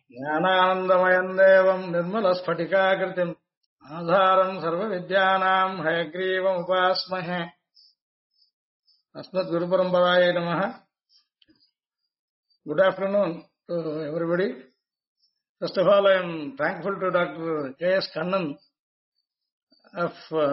ज्ञानानन्दमयम् देवम् निर्मलस्फटिकाकृतिम् आधारम् सर्वविद्यानाम् हयग्रीवमुपास्महे अस्मद्गुरुपरम्परायै नमः. Good afternoon to everybody. First of all, I am thankful to Dr. K.S. Kannan of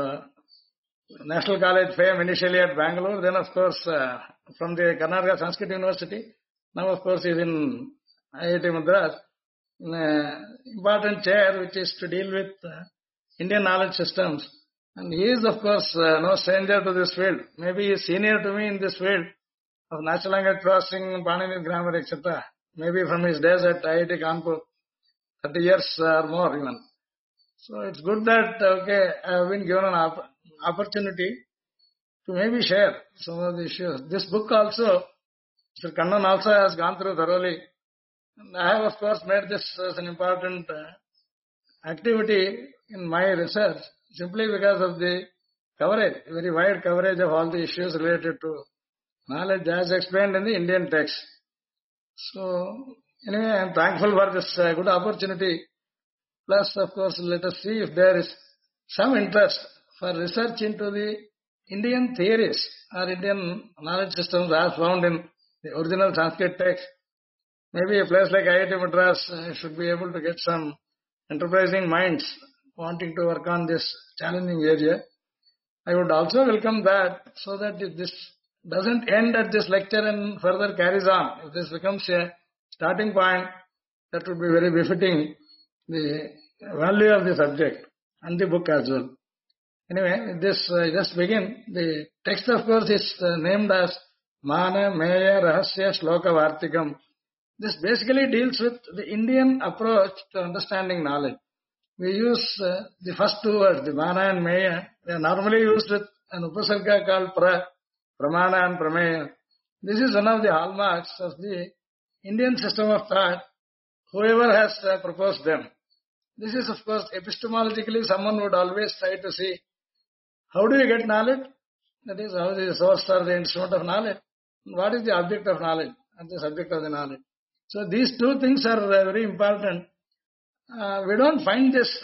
National College fame initially at Bangalore, then of course from the Karnataka Sanskrit University. Now of course he is in IIT Madras, in an important chair which is to deal with Indian knowledge systems. And he is of course no stranger to this field. Maybe he is senior to me in this field of natural language processing, Panini grammar, etc. Maybe from his days at IIT Kanpur, 30 years or more even. So it's good that I have been given an opportunity to maybe share some of the issues. This book also, Mr. Kannan also has gone through thoroughly. And I have of course made this as an important activity in my research simply because of the coverage, very wide coverage of all the issues related to knowledge as explained in the Indian text. So anyway, I am thankful for this good opportunity. Plus, of course, let us see if there is some interest for research into the Indian theories or Indian knowledge systems as found in the original Sanskrit text. Maybe a place like IIT Madras should be able to get some enterprising minds wanting to work on this challenging area. I would also welcome that, so that if this doesn't end at this lecture and further carries on, if this becomes a starting point, that would be very befitting the value of the subject and the book as well. Anyway, with this just begin. The text of course is named as Mana Meya Rahasya Shloka Vartikam. This basically deals with the Indian approach to understanding knowledge. We use the first two words, the Mana and Meya. They are normally used with an upasarga called Pramana and Prameya. This is one of the hallmarks of the Indian system of thought, whoever has proposed them. This is of course epistemologically someone would always try to see how do you get knowledge, that is how the source or the instrument of knowledge, what is the object of knowledge and the subject of the knowledge. So these two things are very important. We don't find this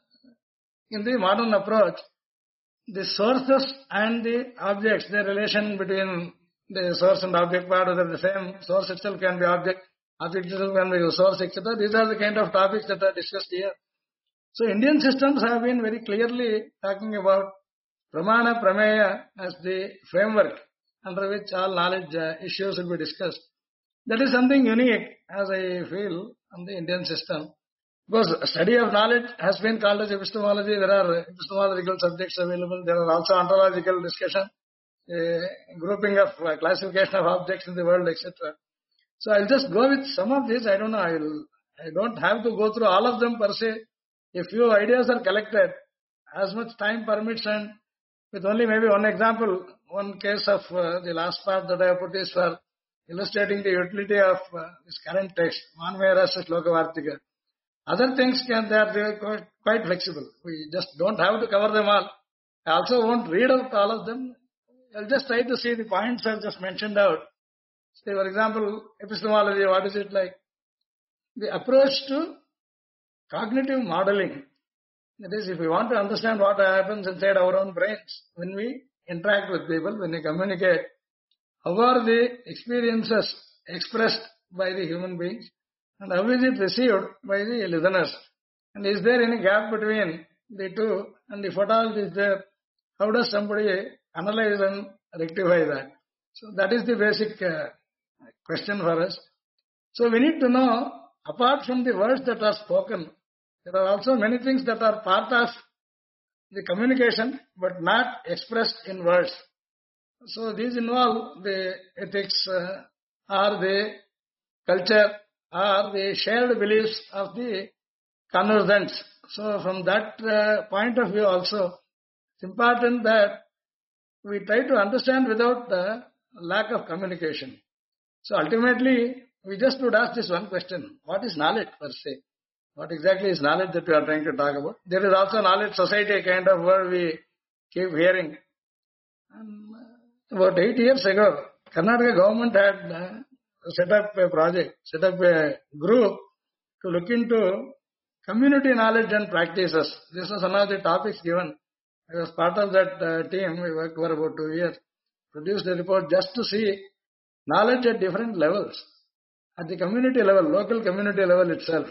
in the modern approach. The sources and the objects, the relation between the source and object part, whether the same source itself can be object itself can be source, etc. These are the kind of topics that are discussed here. So Indian systems have been very clearly talking about Pramana Prameya as the framework under which all knowledge issues will be discussed. That is something unique, as I feel, on the Indian system. Because study of knowledge has been called as epistemology. There are epistemological subjects available. There are also ontological discussion, grouping of classification of objects in the world, etc. So I'll just go with some of these. I don't know. I don't have to go through all of them per se. A few ideas are collected as much time permits, and with only maybe one example, one case of the last part that I have put is for illustrating the utility of this current text, Manmaya Rasa Shloka Vartika. Other things they are quite flexible. We just don't have to cover them all. I also won't read out all of them. I'll just try to see the points I've just mentioned out. Say, for example, epistemology, what is it like? The approach to cognitive modeling. That is, if we want to understand what happens inside our own brains, when we interact with people, when we communicate, how are the experiences expressed by the human beings, and how is it received by the listeners? And is there any gap between the two? And if at all is there, how does somebody analyze and rectify that? So that is the basic question for us. So we need to know, apart from the words that are spoken, there are also many things that are part of the communication but not expressed in words. So these involve the ethics or the culture or the shared beliefs of the conversants. So from that point of view also, it's important that we try to understand without the lack of communication. So ultimately, we just would ask this one question: what is knowledge per se? What exactly is knowledge that we are trying to talk about? There is also knowledge society kind of word we keep hearing. And about 8 years ago, Karnataka government had set up a project, set up a group to look into community knowledge and practices. This was one of the topics given. I was part of that team. We worked for about 2 years. Produced a report just to see knowledge at different levels. At the community level, local community level itself.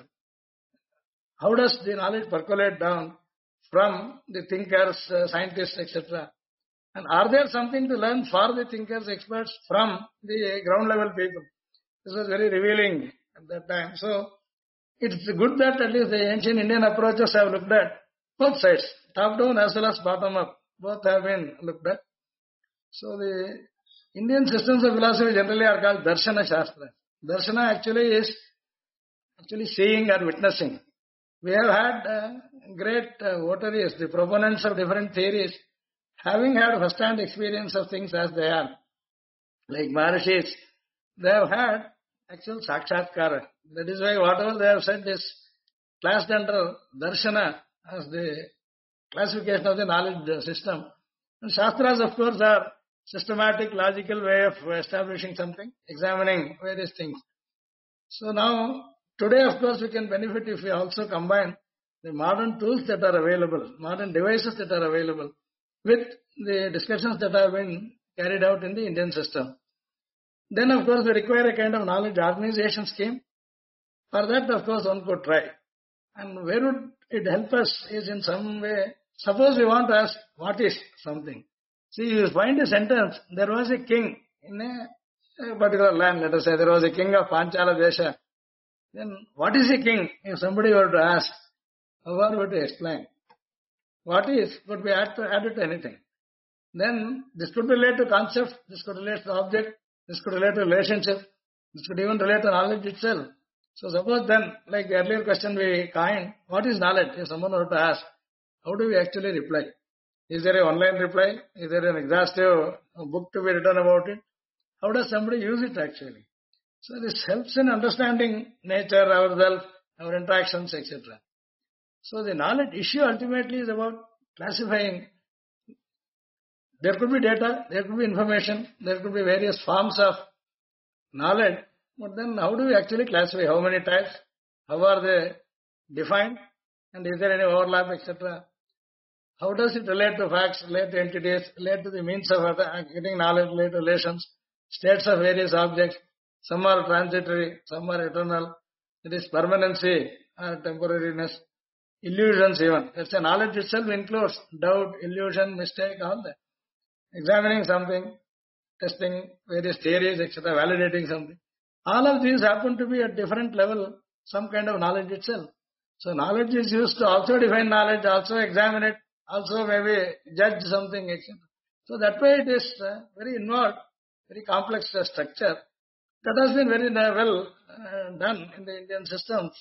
How does the knowledge percolate down from the thinkers, scientists, etc.? And are there something to learn for the thinkers, experts from the ground level people? This was very revealing at that time. So it's good that at least the ancient Indian approaches have looked at both sides, top down as well as bottom up. Both have been looked at. So the Indian systems of philosophy generally are called Darshana Shastra. Darshana actually is seeing or witnessing. We have had great votaries, the proponents of different theories, having had first-hand experience of things as they are. Like Maharishis, they have had actual Sakshatkara. That is why whatever they have said is classed under Darshana as the classification of the knowledge system. And Shastras, of course, are systematic, logical way of establishing something, examining various things. So now, today, of course, we can benefit if we also combine the modern tools that are available, modern devices that are available, with the discussions that have been carried out in the Indian system. Then, of course, we require a kind of knowledge organization scheme. For that, of course, one could try. And where would it help us is in some way, suppose we want to ask, what is something? See, you find a sentence, there was a king in a particular land, let us say, there was a king of Panchala Desha. Then, what is a king? If somebody were to ask, how are we to explain? What is could be added to anything. Then, this could relate to concept, this could relate to object, this could relate to relationship, this could even relate to knowledge itself. So suppose then, like the earlier question we coined, what is knowledge? If someone were to ask, how do we actually reply? Is there an online reply? Is there an exhaustive book to be written about it? How does somebody use it actually? So this helps in understanding nature, ourselves, our interactions, etc. So the knowledge issue ultimately is about classifying. There could be data, there could be information, there could be various forms of knowledge, but then how do we actually classify? How many types? How are they defined? And is there any overlap, etc.? How does it relate to facts, relate to entities, relate to the means of getting knowledge, relate to relations, states of various objects? Some are transitory, some are eternal. It is permanency or temporariness, illusions even. That's a knowledge itself includes doubt, illusion, mistake, all that. Examining something, testing various theories, etc., validating something. All of these happen to be at different level, some kind of knowledge itself. So knowledge is used to also define knowledge, also examine it, also maybe judge something, etc. So that way it is very involved, very complex structure. That has been very well done in the Indian systems.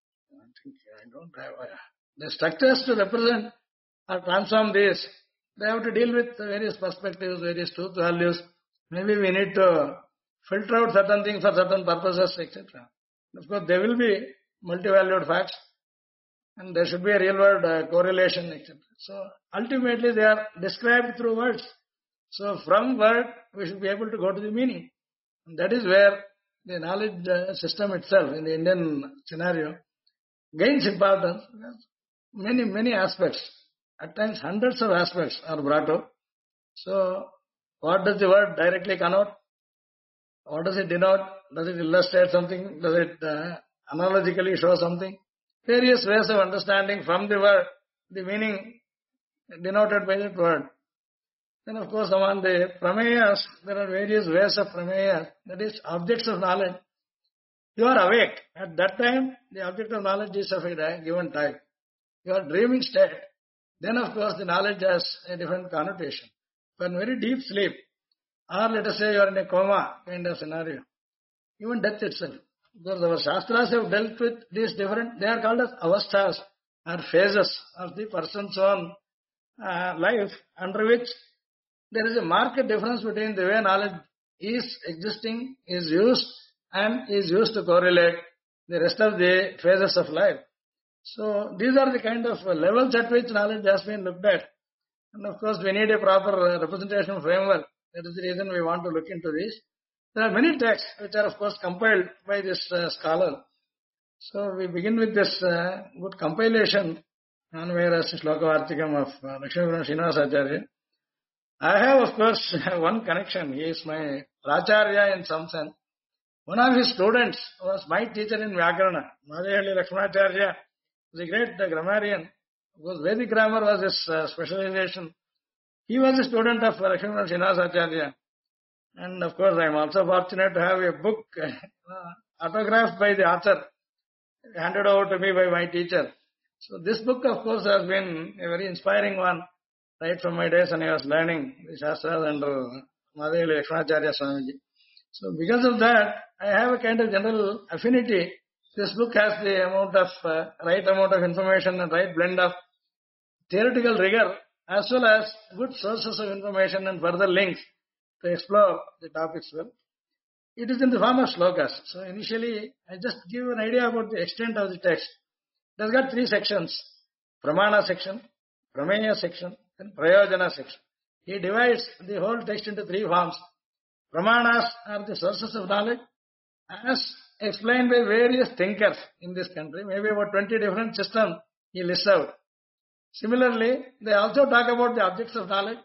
I don't have the structures to represent or transform this. They have to deal with various perspectives, various truth values. Maybe we need to filter out certain things for certain purposes, etc. Of course, there will be multi-valued facts and there should be a real-world correlation, etc. So ultimately, they are described through words. So from word, we should be able to go to the meaning. And that is where the knowledge system itself in the Indian scenario gains importance. Many aspects, at times hundreds of aspects are brought up. So what does the word directly connote? What does it denote? Does it illustrate something? Does it analogically show something? Various ways of understanding from the word, the meaning denoted by that word. Then of course among the prameyas, there are various ways of prameyas, that is objects of knowledge. You are awake. At that time, the object of knowledge is of a given type. You are dreaming state. Then of course the knowledge has a different connotation. For very deep sleep, or let us say you are in a coma kind of scenario, even death itself. Because our Shastras have dealt with these different, they are called as avasthas or phases of the person's own life, under which there is a marked difference between the way knowledge is existing, is used, and is used to correlate the rest of the phases of life. So these are the kind of levels at which knowledge has been looked at. And of course, we need a proper representation framework. That is the reason we want to look into this. There are many texts which are of course compiled by this scholar. So we begin with this good compilation, Anvayarasya Shlokavartikam of Lakshmipura Srinivasacharya. I have, of course, one connection. He is my Pracharya in some sense. One of his students was my teacher in Vyakarana. Madhayahalli Lakshmanacharya was a great grammarian. Because Vedic grammar was his specialization. He was a student of Lakshmipura Srinivasacharya. And of course, I am also fortunate to have a book autographed by the author, handed over to me by my teacher. So this book, of course, has been a very inspiring one, right from my days when I was learning the Shastras under Madhayahalli Lakshmanacharya Swamiji. So because of that, I have a kind of general affinity. This book has the amount of right amount of information and right blend of theoretical rigor as well as good sources of information and further links to explore the topics well. It is in the form of slokas. So initially, I just give an idea about the extent of the text. It has got three sections: Pramana section, Prameya section, and Prayojana section. He divides the whole text into three forms. Pramanas are the sources of knowledge as explained by various thinkers in this country. Maybe about 20 different systems he lists out. Similarly, they also talk about the objects of knowledge,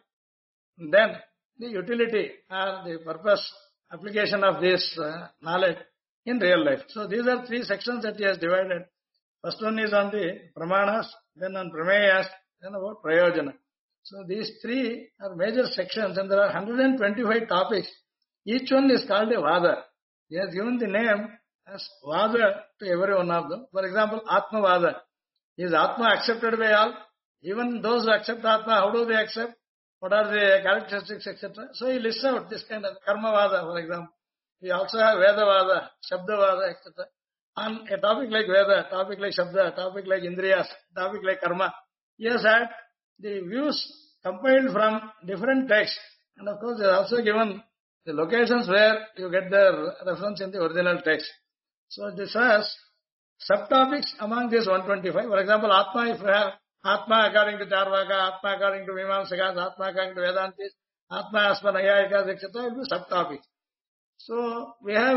then the utility or the purpose application of this knowledge in real life. So these are three sections that he has divided. First one is on the Pramanas, then on Prameyas, then about Prayojana. So these three are major sections and there are 125 topics. Each one is called a Vada. He has given the name as Vada to every one of them. For example, Atma Vada. Is Atma accepted by all? Even those who accept Atma, how do they accept? What are the characteristics, etc.? So he lists out this kind of Karma Vada, for example. We also have Veda Vada, Shabda Vada, etc. On a topic like Veda, topic like Shabda, topic like Indriyas, topic like Karma, he has had the views compiled from different texts. And of course, he has also given the locations where you get the reference in the original text. So this has subtopics among these 125. For example, Atma, if you have Atma according to Charvaka, Atma according to Mimamsakas, Atma according to Vedantis, Atma as per Nayayikas, etc. will be subtopics. So we have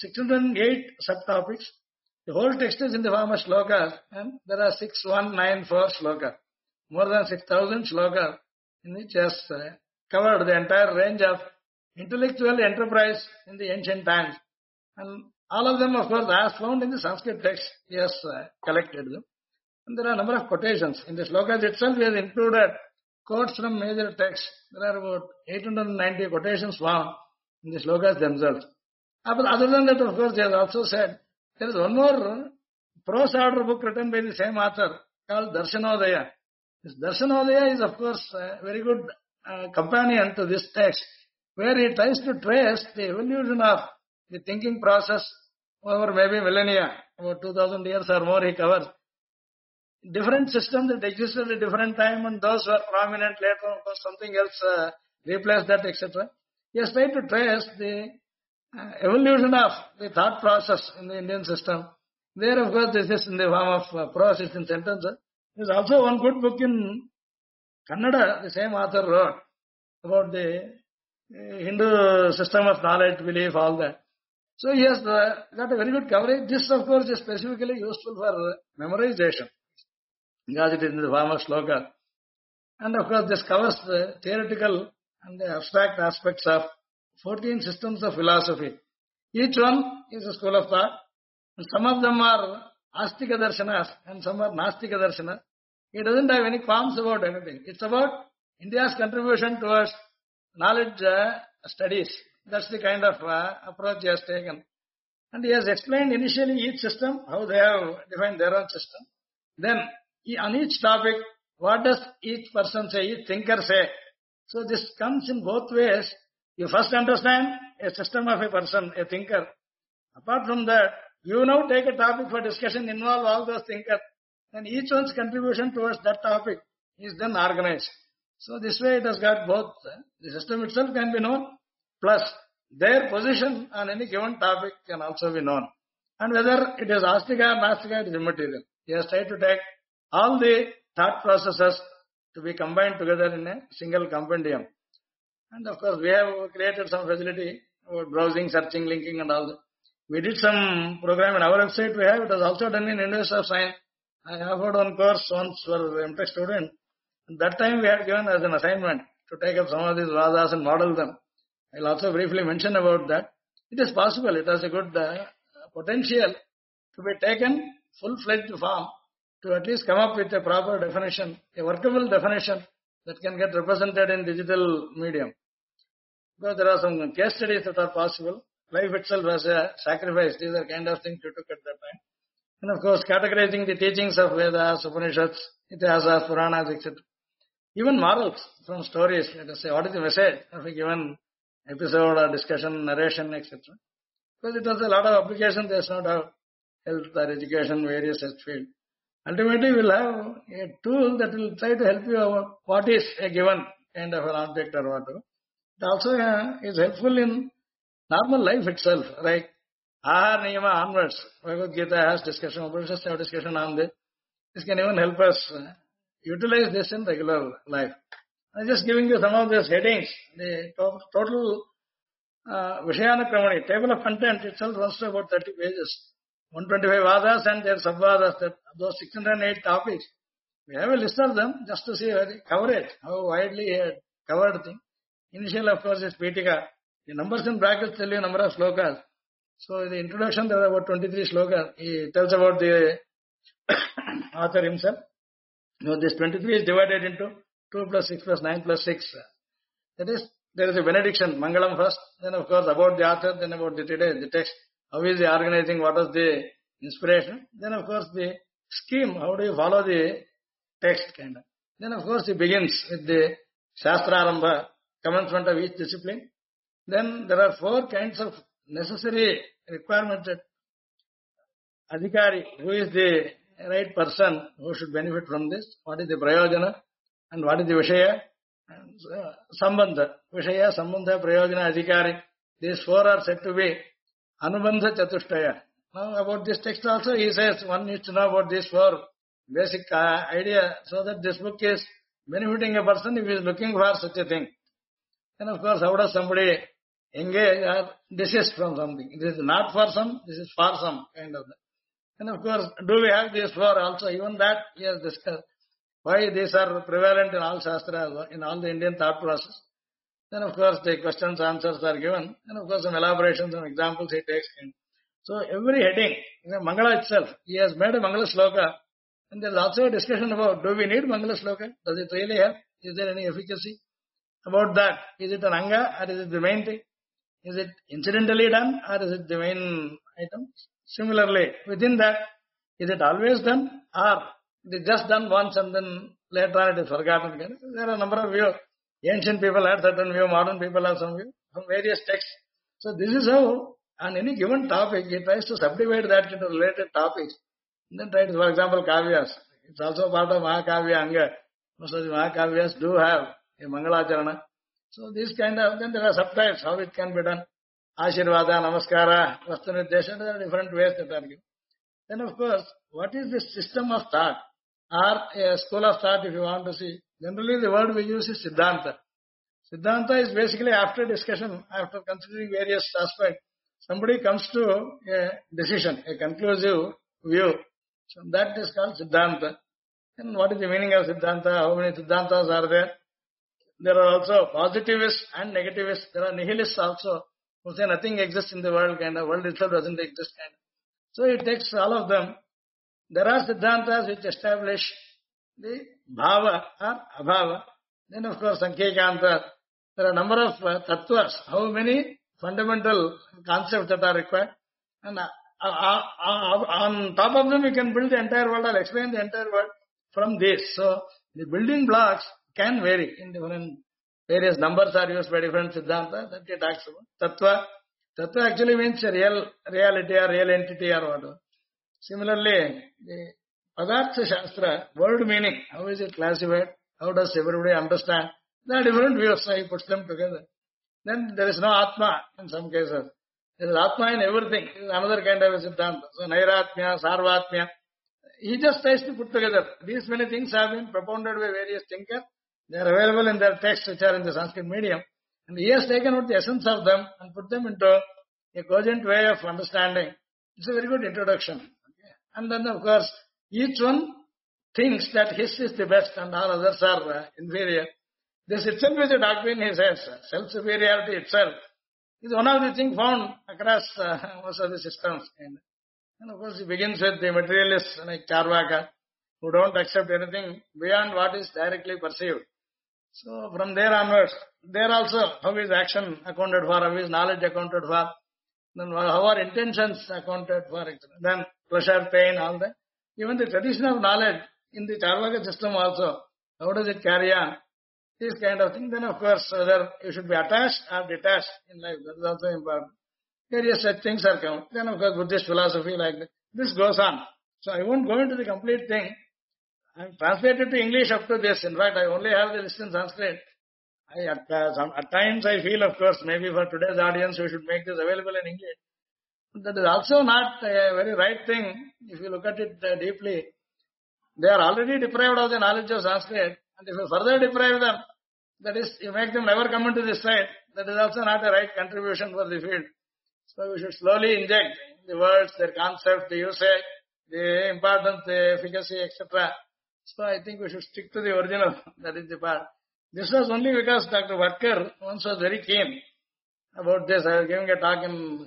608 subtopics. The whole text is in the form of slokas and there are 6194 slokas. More than 6,000 slokas in which has covered the entire range of intellectual enterprise in the ancient times. And all of them, of course, as found in the Sanskrit text, he has collected them. And there are a number of quotations. In the slokas itself, he has included quotes from major texts. There are about 890 quotations found in the slokas themselves. But other than that, of course, he has also said there is one more prose order book written by the same author called Darshanodaya. This Darshanodaya is, of course, a very good companion to this text, where he tries to trace the evolution of the thinking process over maybe millennia, about 2000 years or more he covers. Different systems that existed at different time and those were prominent later, of course something else replaced that, etc. He has tried to trace the evolution of the thought process in the Indian system. There, of course, this is in the form of prose, it's in sentences. There is also one good book in Kannada, the same author wrote about the Hindu system of knowledge, belief, all that. So he has got a very good coverage. This, of course, is specifically useful for memorization because it is in the form of sloka. And of course, this covers the theoretical and the abstract aspects of 14 systems of philosophy. Each one is a school of thought. And some of them are Astika Darshanas and some are Nastika Darshanas. It doesn't have any qualms about anything. It's about India's contribution towards knowledge studies. That's the kind of approach he has taken. And he has explained initially each system, how they have defined their own system. Then, on each topic, what does each person say, each thinker say. So this comes in both ways. You first understand a system of a person, a thinker. Apart from that, you now take a topic for discussion, involve all those thinkers, and each one's contribution towards that topic is then organized. So this way it has got both. The system itself can be known, plus their position on any given topic can also be known. And whether it is Astika or Nastika, it is immaterial. He has tried to take all the thought processes to be combined together in a single compendium. And of course, we have created some facility about browsing, searching, linking and all that. We did some program in our website we have. It was also done in University of Science. I offered one course once for MTech student. That time we had given as an assignment to take up some of these vadas and model them. I'll also briefly mention about that. It is possible. It has a good potential to be taken full-fledged form to at least come up with a proper definition, a workable definition that can get represented in digital medium. Because there are some case studies that are possible. Life itself as a sacrifice. These are kind of things you took at that time. And of course, categorizing the teachings of Vedas, Upanishads, Itihasas, Puranas, etc. Even morals from stories. Let us say, what is the message of a given episode or discussion, narration, etc. Because it has a lot of applications. There's no doubt. Health or education, various such fields. Ultimately, we'll have a tool that will try to help you about what is a given kind of an object or whatever. It also is helpful in normal life itself, like Ahar Niyama onwards. Bhagavad Gita has discussion, Upanishads have discussion on this. This can even help us utilize this in regular life. I'm just giving you some of these headings. The total Vishayana table of content itself runs to about 30 pages. 125 vadas and their sub-vadas, those 608 topics. We have a list of them just to see the coverage, how widely he had covered things. Initial, of course, is Pitika. The numbers in brackets tell you number of slokas. So in the introduction, there are about 23 slokas. He tells about the author himself. Now, this 23 is divided into 2 plus 6 plus 9 plus 6. That is, there is a benediction, Mangalam first, then of course about the author, then about the text. How is he organizing? What is the inspiration? Then, of course, the scheme. How do you follow the text, kind of? Then, of course, he begins with the Shastrarambha, commencement of each discipline. Then, there are 4 kinds of necessary requirements that Adhikari, who is the right person who should benefit from this, what is the Prayojana, and what is the Vishaya, and Sambandha. Vishaya, Sambandha, Prayojana, Adhikari. These 4 are said to be Anubandha Chatushtaya. Now about this text also he says one needs to know about these 4 basic idea so that this book is benefiting a person if he is looking for such a thing. And of course, how does somebody engage or desist from something? This is not for some, this is for some kind of that. And of course, do we have these 4 also? Even that he has discussed. Why these are prevalent in all Shastras, in all the Indian thought process. Then, of course, the questions, answers are given. And, of course, some elaborations and examples he takes in. So, every heading, Mangala itself, he has made a Mangala Sloka. And there is also a discussion about, do we need Mangala Sloka? Does it really help? Is there any efficacy? About that, is it an Anga or is it the main thing? Is it incidentally done or is it the main item? Similarly, within that, is it always done or it is just done once and then later on it is forgotten again? There are a number of views. Ancient people had certain view, modern people have some view from various texts. So this is how on any given topic he tries to subdivide that into related topics. And then tries, for example, Kavyas. It's also part of Mahakavya Anga. Most of the Mahakavyas do have a Mangalacharana. So these kind of, then there are subtypes, how it can be done. Ashirvada, Namaskara, Vastunirdesha, there are different ways that are given. Then of course, what is the system of thought? Or a school of thought if you want to see. Generally, the word we use is Siddhanta. Siddhanta is basically after discussion, after considering various aspects, somebody comes to a decision, a conclusive view. So that is called Siddhanta. And what is the meaning of Siddhanta? How many Siddhantas are there? There are also positivists and negativists. There are nihilists also who say nothing exists in the world, kind of world itself doesn't exist, kind of. So it takes all of them. There are Siddhantas which establish the bhava or abhava. Then of course Sankhya-kanta. There are a number of tattvas. How many fundamental concepts that are required. And on top of them you can build the entire world or explain the entire world from this. So the building blocks can vary in different various numbers are used by different Siddhanta that it talks about. Tattva. Tattva actually means a real reality or real entity or whatever. Similarly, the Padartha Shastra, word meaning, how is it classified? How does everybody understand? There are different views, so he puts them together. Then there is no Atma in some cases. There is Atma in everything. This is another kind of a Siddhanta. So Nairatmya, Sarvatmya. He just tries to put together. These many things have been propounded by various thinkers. They are available in their texts which are in the Sanskrit medium. And he has taken out the essence of them and put them into a cogent way of understanding. It's a very good introduction. Okay. And then, of course, each one thinks that his is the best and all others are inferior. This itself is a doctrine, he says. Self-superiority itself is one of the things found across most of the systems. And of course, he begins with the materialists like Charvaka, who don't accept anything beyond what is directly perceived. So from there onwards, there also, how is action accounted for, how is knowledge accounted for, then how are intentions accounted for, then pleasure, pain, all that. Even the tradition of knowledge in the Charvaka system also, how does it carry on? This kind of thing. Then of course, whether you should be attached or detached in life, that is also important. Various such things are come. Then of course, Buddhist philosophy like that. This goes on. So I won't go into the complete thing. I have translated to English up to this. In fact, I only have the list in Sanskrit. At times I feel, of course, maybe for today's audience, we should make this available in English. That is also not a very right thing if you look at it deeply. They are already deprived of the knowledge of Sanskrit, and if you further deprive them, that is, you make them never come into this side, that is also not a right contribution for the field. So we should slowly inject the words, their concept, the usage, the importance, the efficacy, etc. So I think we should stick to the original. That is the part. This was only because Dr. Watker once was very keen about this. I was giving a talk in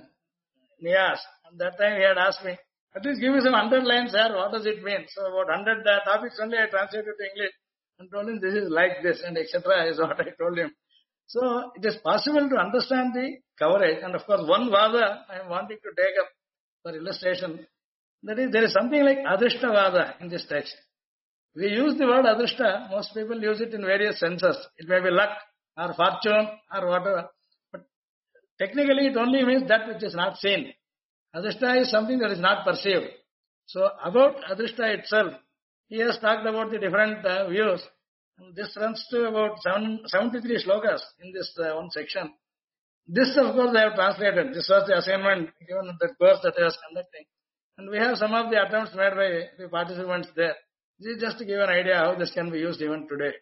Nias. At that time he had asked me, at least give me some underlines here, what does it mean? So about 100 topics only I translated to English and told him this is like this and etc. is what I told him. So it is possible to understand the coverage, and of course one vada I am wanting to take up for illustration. That is, there is something like Adrishta vada in this text. We use the word Adrishta, most people use it in various senses. It may be luck or fortune or whatever. But technically it only means that which is not seen. Adrishta is something that is not perceived. So about Adrishta itself, he has talked about the different views. And this runs to about 73 slokas in this one section. This, of course, I have translated. This was the assignment given in the course that I was conducting. And we have some of the attempts made by the participants there. This is just to give an idea how this can be used even today.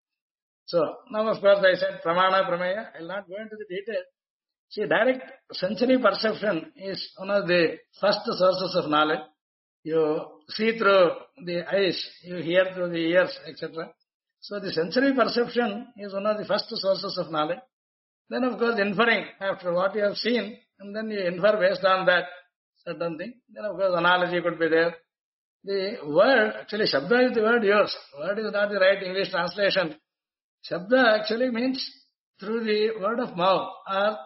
So, now of course I said Pramana, Prameya. I will not go into the detail. See, direct sensory perception is one of the first sources of knowledge. You see through the eyes, you hear through the ears, etc. So the sensory perception is one of the first sources of knowledge. Then of course inferring after what you have seen, and then you infer based on that certain thing. Then of course analogy could be there. The word, actually Shabda is the word used. Word is not the right English translation. Shabda actually means through the word of mouth or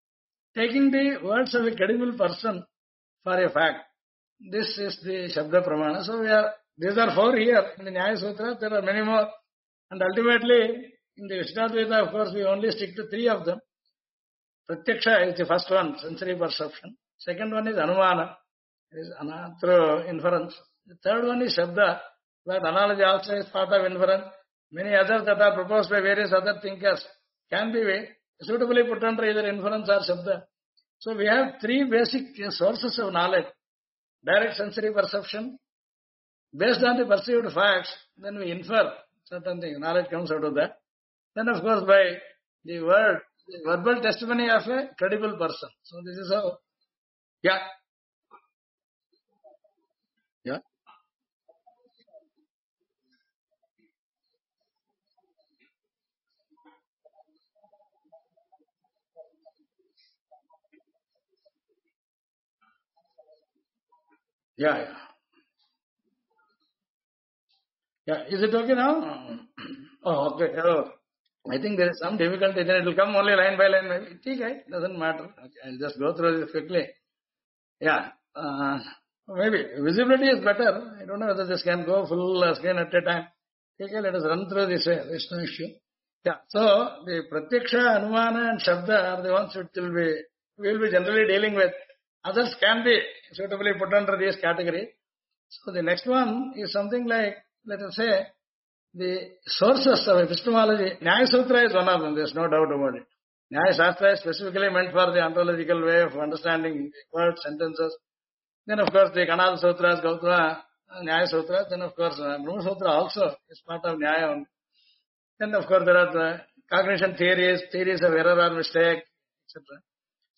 taking the words of a credible person for a fact. This is the Shabda Pramana. So these are 4 here. In the Nyaya Sutra, there are many more. And ultimately, in the Vishnadvaita, of course, we only stick to 3 of them. Pratyaksha is the first one, sensory perception. Second one is Anumana, is through inference. The third one is Shabda, where analogy also is part of inference. Many others that are proposed by various other thinkers can be suitably put under either inference or Shabda. So we have 3 basic sources of knowledge. Direct sensory perception. Based on the perceived facts, then we infer certain things. Knowledge comes out of that. Then of course by the word, the verbal testimony of a credible person. So this is how. Yeah. Yeah. Yeah. Yeah. Yeah. Is it okay now? Oh, okay. Oh. I think there is some difficulty. Then it will come only line by line. Maybe. Okay. Doesn't matter. Okay. I'll just go through this quickly. Yeah. Maybe visibility is better. I don't know whether this can go full screen at a time. Okay, let us run through this way. There's no issue. Yeah. So the Pratyaksha, Anumana and Shabda are the ones which we will be generally dealing with. Others can be suitably put under this category. So the next one is something like, let us say, the sources of epistemology. Nyaya Sutra is one of them. There's no doubt about it. Nyaya Shastra is specifically meant for the ontological way of understanding words, sentences. Then of course the Kanada Sutras, Gautama, Nyaya Sutras. Then of course Brahma Sutra also is part of Nyaya. Then of course there are the cognition theories of error or mistake, etc.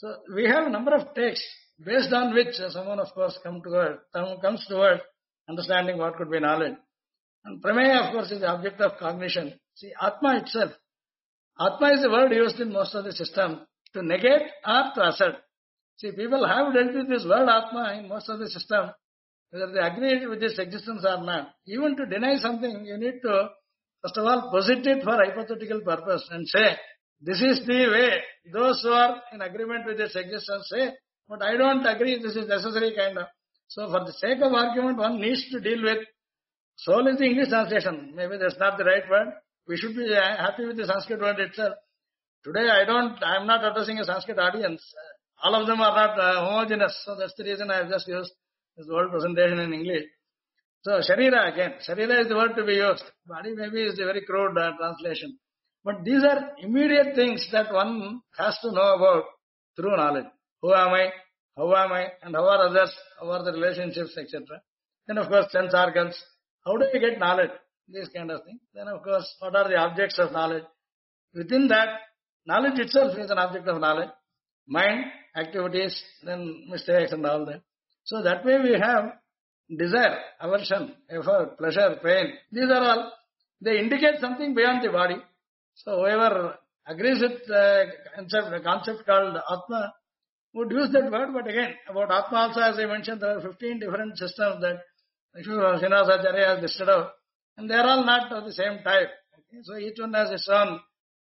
So we have a number of texts based on which someone, of course, comes toward understanding what could be knowledge. And Prameya, of course, is the object of cognition. See, Atma itself. Atma is the word used in most of the system to negate or to assert. See, people have dealt with this word Atma in most of the system, whether they agree with its existence or not. Even to deny something, you need to, first of all, posit it for hypothetical purpose and say, this is the way. Those who are in agreement with its existence say, but I don't agree, this is necessary kind of. So for the sake of argument, one needs to deal with soul is the English translation. Maybe that's not the right word. We should be happy with the Sanskrit word itself. Today I'm not addressing a Sanskrit audience. All of them are not homogeneous. So that's the reason I have just used this word presentation in English. So Sharira again. Sharira is the word to be used. Body maybe is a very crude translation. But these are immediate things that one has to know about through knowledge. Who am I? How am I? And how are others? How are the relationships, etc. Then of course sense organs. How do we get knowledge? These kind of things. Then of course, what are the objects of knowledge? Within that, knowledge itself is an object of knowledge. Mind, activities, then mistakes and all that. So that way we have desire, aversion, effort, pleasure, pain. These are all, they indicate something beyond the body. So whoever agrees with the concept called Atma would use that word, but again, about Atma also, as I mentioned, there are 15 different systems that Srinivasacharya has listed out, and they are all not of the same type. Okay? So each one has its own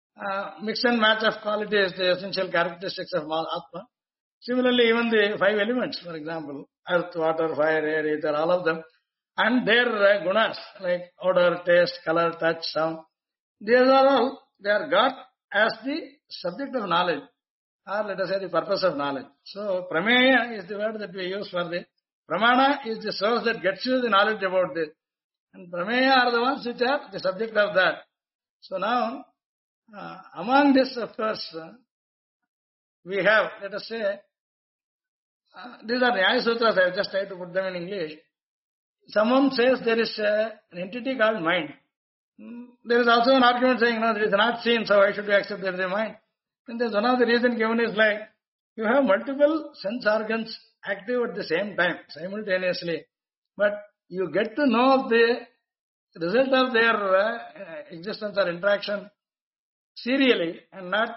mix and match of qualities, the essential characteristics of Atma. Similarly, even the 5 elements, for example, earth, water, fire, air, ether, all of them, and their gunas, like odor, taste, color, touch, sound, these are all, they are got as the subject of knowledge, or let us say the purpose of knowledge. So, Prameya is the word that we use for this. Pramana is the source that gets you the knowledge about this. And Prameya are the ones which are the subject of that. So now, among this, of course, we have, let us say, these are Nyaya Sutras, I have just tried to put them in English. Someone says there is an entity called mind. There is also an argument saying, no, it is not seen, so why should we accept there is a mind? And there's one of the reason given is like, you have multiple sense organs active at the same time, simultaneously. But you get to know the result of their existence or interaction serially and not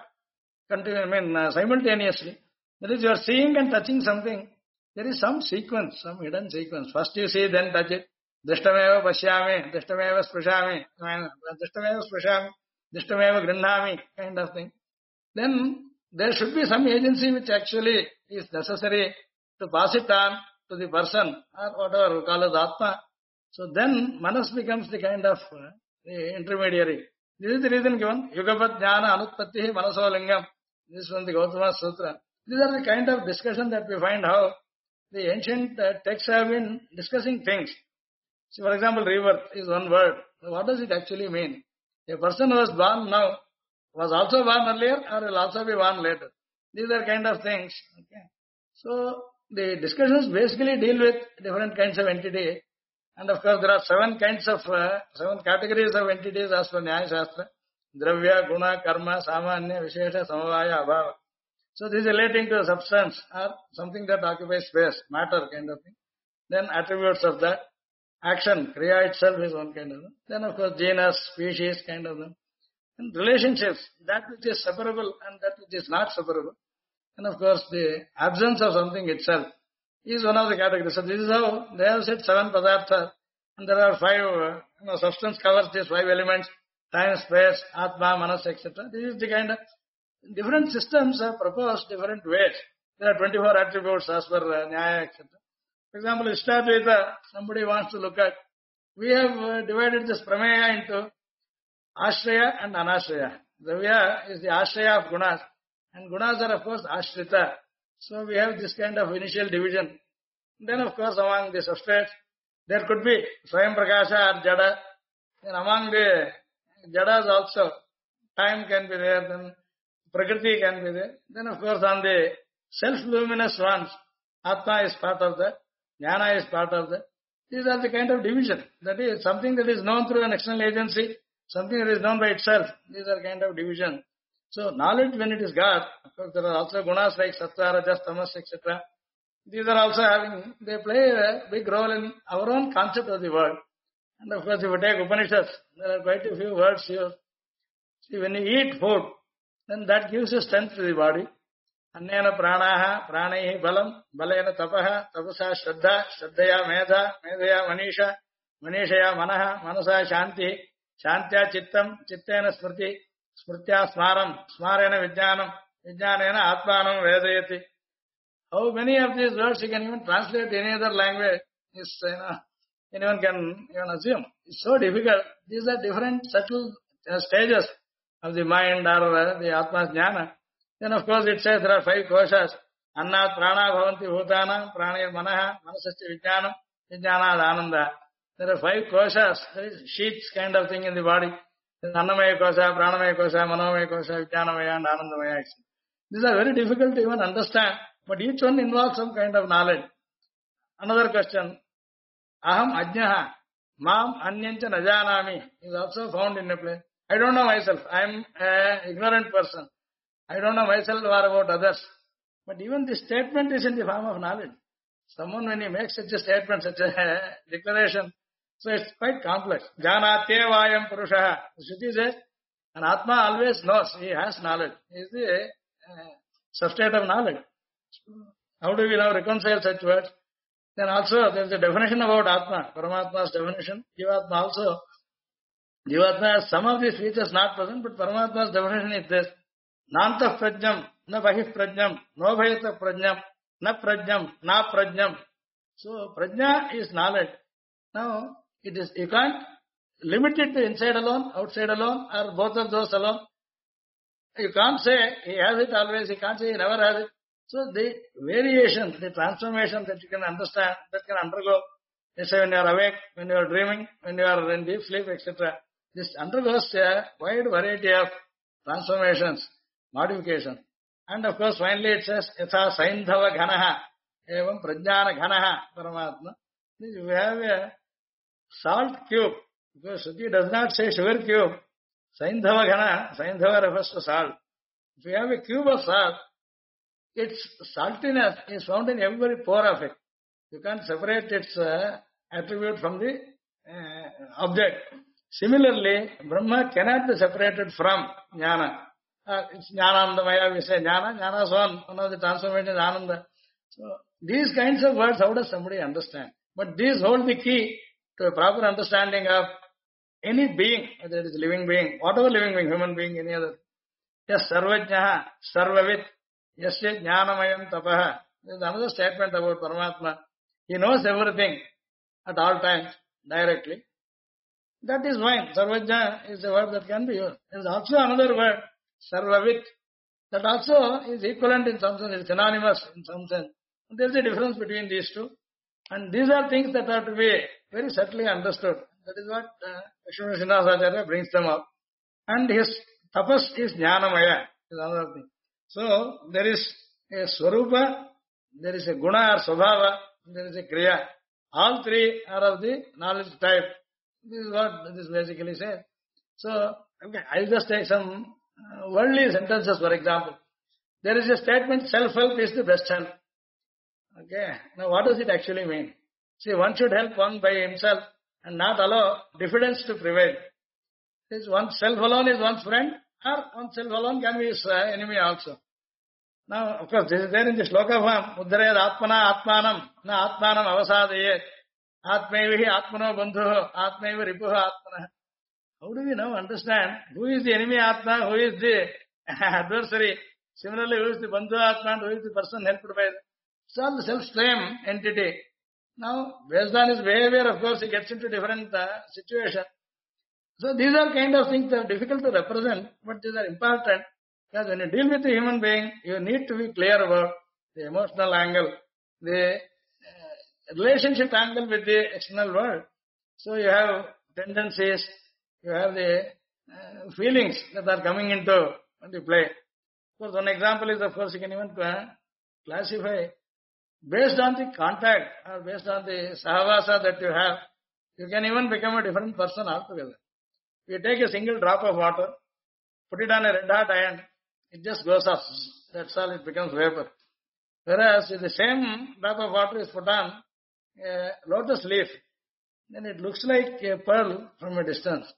simultaneously. That is, you are seeing and touching something. There is some sequence, some hidden sequence. First you see, then touch it. Drishtameva pashyami, drishtameva sprishami, drishtameva sprishami, drishtameva grinnami, kind of thing. Then there should be some agency which actually is necessary to pass it on to the person or whatever we call as Atma. So then Manas becomes the kind of the intermediary. This is the reason given. Yugapat jnana anutpatti manaso lingam. This is from the Gautama Sutra. These are the kind of discussion that we find how the ancient texts have been discussing things. See, for example, rebirth is one word. What does it actually mean? A person who was born now was also born earlier or will also be born later. These are kind of things. Okay. So the discussions basically deal with different kinds of entity. And of course, there are 7 categories of entities as per Nyaya Shastra. Dravya, Guna, Karma, Samanya, Vishesha, Samavaya, Abhava. So this is relating to substance or something that occupies space, matter kind of thing. Then attributes of that. Action, Kriya itself is one kind of thing. Then of course, genus, species kind of thing. And relationships, that which is separable and that which is not separable. And of course, the absence of something itself is one of the categories. So this is how they have said 7 padarthas. And there are 5, substance covers these 5 elements, time, space, Atma, Manas, etc. This is the kind of, different systems are proposed different ways. There are 24 attributes as per Nyaya, etc. For example, Ishtadvaita, somebody wants to look at, we have divided this Prameya into Ashraya and Anashraya. Dravya is the Ashraya of Gunas, and Gunas are of course Ashrita. So we have this kind of initial division. Then of course among the substrates, there could be Swayam Prakasha or Jada. Then among the Jadas also, time can be there, then Prakriti can be there. Then of course on the self-luminous ones, Atma is part of that, Jnana is part of that. These are the kind of division. That is something that is known through an external agency, something that is known by itself. These are kind of division. So knowledge, when it is God, of course there are also gunas like sattva, rajas, tamas, etc. These are also having, they play a big role in our own concept of the world. And of course, if you take Upanishads, there are quite a few words here. See, when you eat food, then that gives you strength to the body. Annena pranaha, pranaihi balam, balena tapaha, tapasa shraddha, shraddhaya medha, medhaya manisha, manishaya manaha, manasa shanti, shantya chittam, chittena smriti, smritya smaram, smarena vijnanam, vijnanena atmanam vedayati. How many of these words you can even translate in any other language is, anyone can even assume. It's so difficult. These are different subtle stages of the mind or the Atma's jnana. Then of course it says there are 5 koshas. Annat prana bhavanti bhutana, pranir manaha, manasasya vijnanam, vijnanad ananda. There are 5 koshas. There is sheets kind of thing in the body. There is annamaya kosha, pranamaya kosha, manomaya kosha, vijnanamaya and anandamaya. These are very difficult to even understand, but each one involves some kind of knowledge. Another question. Aham ajnaha, mam anyancha najanami is also found in a place. I don't know myself. I am an ignorant person. I don't know myself or about others. But even this statement is in the form of knowledge. Someone, when he makes such a statement, such a declaration, so it's quite complex. Janatyevayam purushaha. Shruti says, an Atma always knows. He has knowledge. He is the substrate of knowledge. How do we now reconcile such words? Then also there is a definition about Atma, Paramatma's definition. Jivatma also. Jivatma has some of these features not present, but Paramatma's definition is this. Nantah prajnam, na bahih prajnam, no bhayata prajnam, na prajnam, na prajnam. So prajna is knowledge. Now, it is, you can't limit it to inside alone, outside alone, or both of those alone. You can't say he has it always, you can't say he never has it. So the variation, the transformation that you can understand, that can undergo, let's say when you are awake, when you are dreaming, when you are in deep sleep, etc. This undergoes a wide variety of transformations, modifications. And of course, finally it says, yatha saindhava ghanaha, evam prajnana ghanaha, Paramatma. We have a salt cube, because Shruti does not say sugar cube. Saindhava ghana, Saindhava refers to salt. If you have a cube of salt, its saltiness is found in every pore of it. You can't separate its attribute from the object. Similarly, Brahma cannot be separated from jnana. It's jnanandamaya, we say jnana. Jnana is one of the transformations is ananda. So, these kinds of words, how does somebody understand? But these hold the key to a proper understanding of any being, whether it is living being, whatever living being, human being, any other. Yes, sarvajnaha, sarvavit, yasya jnanamayam tapaha. There is another statement about Paramatma. He knows everything at all times, directly. That is fine. Sarvajna is a word that can be used. There is also another word, sarvavit, that also is equivalent in some sense, it's synonymous in some sense. There is a difference between these two. And these are things that are to be very subtly understood. That is what Lakshmana Srinivasacharya brings them up. And his tapas is jnanamaya, is another thing. So, there is a swarupa, there is a guna or svabhava, there is a kriya. All three are of the knowledge type. This is what this basically says. So, okay, I'll just take some worldly sentences, for example. There is a statement, self-help is the best help. Okay, now what does it actually mean? See, one should help one by himself and not allow diffidence to prevail. Is one self alone is one's friend, or one self alone can be his enemy also. Now, of course, this is there in the shloka form. Uddarayad atmana atmanam, na atmanam avasadayet. Atmaivihi atmano bandhuho, atmaivi ripuha atmana. How do we now understand who is the enemy atma, who is the adversary? Similarly, who is the bandhu atma, and who is the person helped by it? It's all the self-same entity. Now, based on his behavior, of course, he gets into different situations. So these are kind of things that are difficult to represent, but these are important. Because when you deal with a human being, you need to be clear about the emotional angle, the relationship angle with the external world. So you have tendencies, you have the feelings that are coming into play. Of course, one example is, of course, you can even classify based on the contact or based on the sahavasa that you have, you can even become a different person altogether. You take a single drop of water, put it on a red hot iron, it just goes up. That's all, it becomes vapor. Whereas if the same drop of water is put on a lotus leaf, then it looks like a pearl from a distance.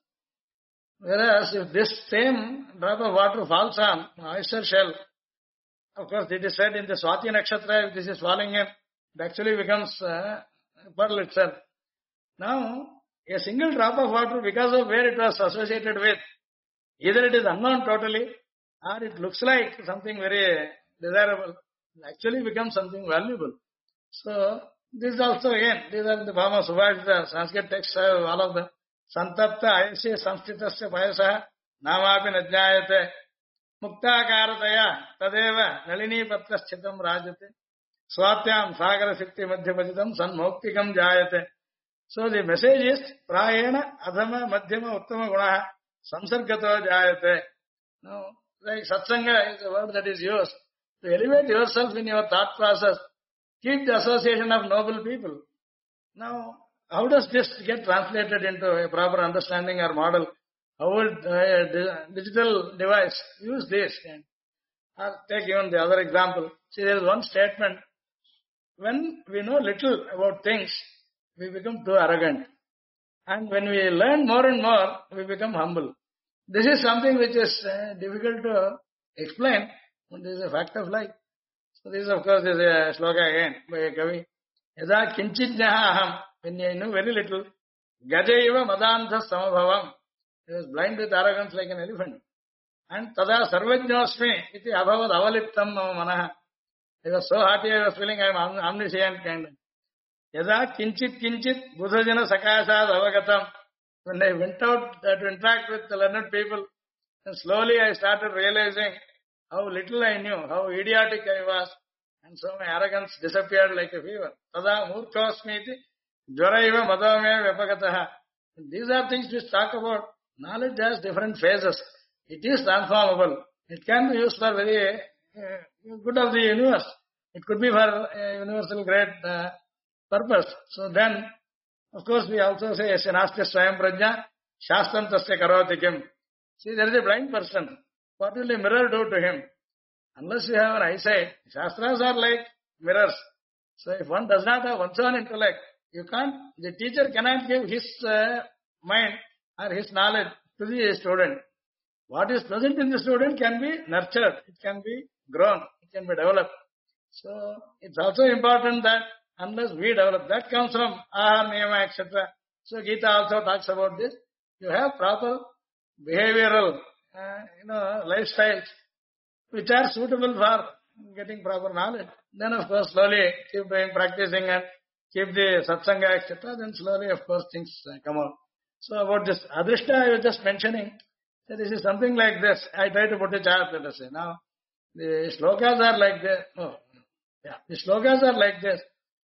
Whereas if this same drop of water falls on an oyster shell, of course it is said in the Swati Nakshatra, if this is falling in, it actually becomes pearl itself. Now, a single drop of water, because of where it was associated with, either it is unknown totally, or it looks like something very desirable, it actually becomes something valuable. So, this also again, these are in the form of Subhashita, Sanskrit texts have all of them. Santapta ayasya samstitasya payasa namapi najnayate muktakarataya tadeva nalini patraschitam rajate swatyam sagara sikti madhyapajitam sanmoktikam jayate. So the message is prayena adhama madhyama uttama gunaha samsargato jayate. Now, like satsanga is a word that is used to elevate yourself in your thought process. Keep the association of noble people. Now, how does this get translated into a proper understanding or model? How would a digital device use this? And I'll take even the other example. See, there is one statement. When we know little about things, we become too arrogant. And when we learn more and more, we become humble. This is something which is difficult to explain, but this is a fact of life. So this, of course, is a sloka again by a Kavi. Yada kinchijnaha aham, when I knew very little, gajaiva madantha samabhavam. He was blind with arrogance like an elephant. And tada sarvajñosmi iti abhavad avaliptam mama manaha. He was so happy, I was feeling I am omniscient kind. Yada kinchit buddhajana sakasad avagatam. When I went out to interact with the learned people, and slowly I started realizing how little I knew, how idiotic I was, and so my arrogance disappeared like a fever. Tada murkhosmiti jvaraiva madame vyapagataha. These are things which talk about knowledge has different phases. It is transformable. It can be used for very good of the universe. It could be for a universal great purpose. So then, of course, we also say, Nasti Swayam Prajna, Shastram Tasya Karoti Kim. See, there is a blind person. What will a mirror do to him? Unless you have an eyesight, Shastras are like mirrors. So if one does not have one's own intellect, you can't, the teacher cannot give his mind or his knowledge to the student. What is present in the student can be nurtured, it can be grown, it can be developed. So it's also important that unless we develop, that comes from Ahar, Niyama, etc. So Gita also talks about this. You have proper behavioral, lifestyles which are suitable for getting proper knowledge. Then of course slowly keep doing practicing and keep the satsanga, etc. Then slowly of course things come out. So about this adrishta I was just mentioning, that this is something like this. I try to put a chart, let us say. Now, the slokas are like this. The slokas are like this.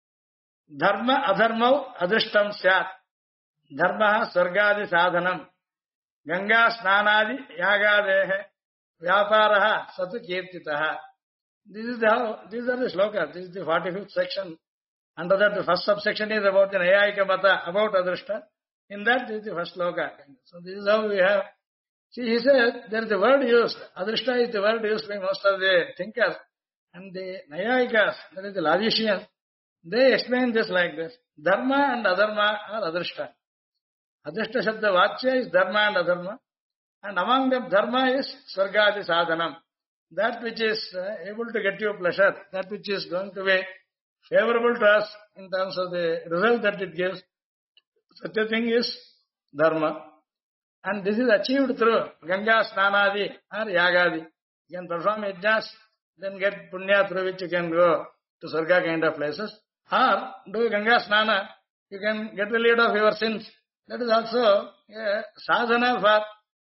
Dharma adharmau adrishtam syat. Dharma sargadi sadhanam. Ganga snanadi yagadehe. Vyaparaha satu kirtitaha. These are the slokas. This is the 45th section. Under that, the first subsection is about the Nayayika Mata, about adrishta. In that, this is the first sloka. So this is how we have. See, he said, there is a word used. Adrishta is the word used by most of the thinkers. And the Nayayikas, that is the logicians, they explain this like this. Dharma and adharma are adrishta. Adrishta Shabda Vachya is dharma and adharma. And among them, dharma is sargadi sadhanam. That which is able to get you pleasure, that which is going to be favorable to us in terms of the result that it gives. Such a thing is dharma. And this is achieved through Ganga Snanadi or Yagadi. You can perform yajnas, then get punya through which you can go to Sarga kind of places. Or do Ganga Snana, you can get rid of your sins. That is also a sadhana for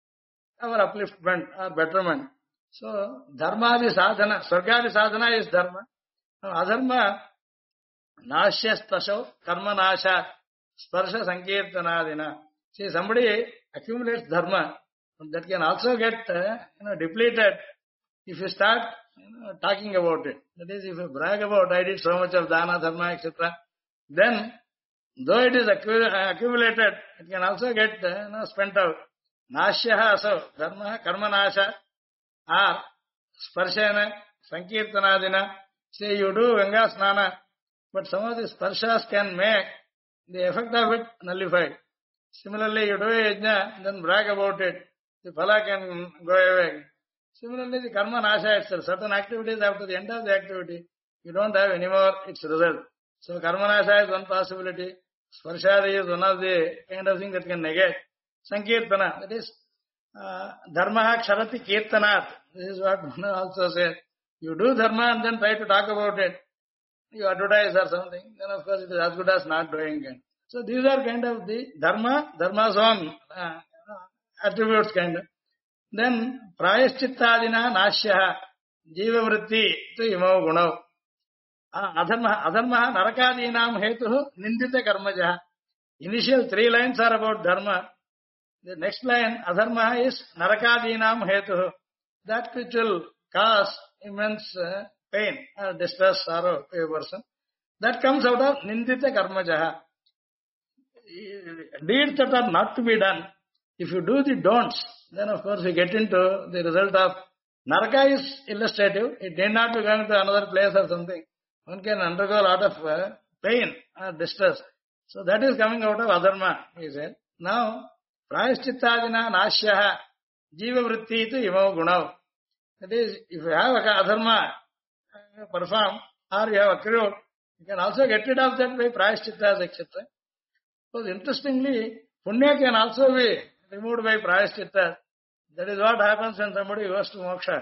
our upliftment or betterment. So, dharma is sadhana, Sarga sadhana is dharma. Now, adharma, nashya spasho, karma nasha, sparsha sankirtanadina. See, somebody accumulates dharma, that can also get depleted if you start talking about it. That is, if you brag about, I did so much of dana, dharma, etc., then, though it is accumulated, it can also get spent out. Nashyaha, so dharma, karma nasha, or Sparshana, Sankirtanadina. Say you do Ganga Snana, but some of the Sparshas can make the effect of it nullified. Similarly, you do a yajna, then brag about it. The phala can go away. Similarly, the karma nasha itself, certain activities after the end of the activity, you don't have anymore its result. So karma nasha is one possibility. Sparshadi is one of the kind of thing that can negate. Sankirtana, that is, dharma ksharati kirtanat. This is what Manu also says. You do dharma and then try to talk about it. You advertise or something, then of course it is as good as not doing it. So these are kind of the dharma's own attributes kind of. Then prayaschittadina nashya jiva vritti to imau gunav. Adharma narakadinam hetu nindita karmaja. Initial 3 lines are about dharma. The next line, adharma, is narakadinam hetu. That which will cause immense pain or distress, sorrow to a person. That comes out of nindita karmaja. Deeds that are not to be done. If you do the don'ts, then of course we get into the result of naraka is illustrative. It need not be going to another place or something. One can undergo a lot of pain or distress. So that is coming out of adharma, he said. Now, prayaschittadina nashyaha jiva vritti tu imau gunav. That is, if you have adharma performed or you have accrued, you can also get rid of that by prayaschitta, etc. So interestingly, punya can also be removed by prayaschitta. That is what happens when somebody goes to moksha.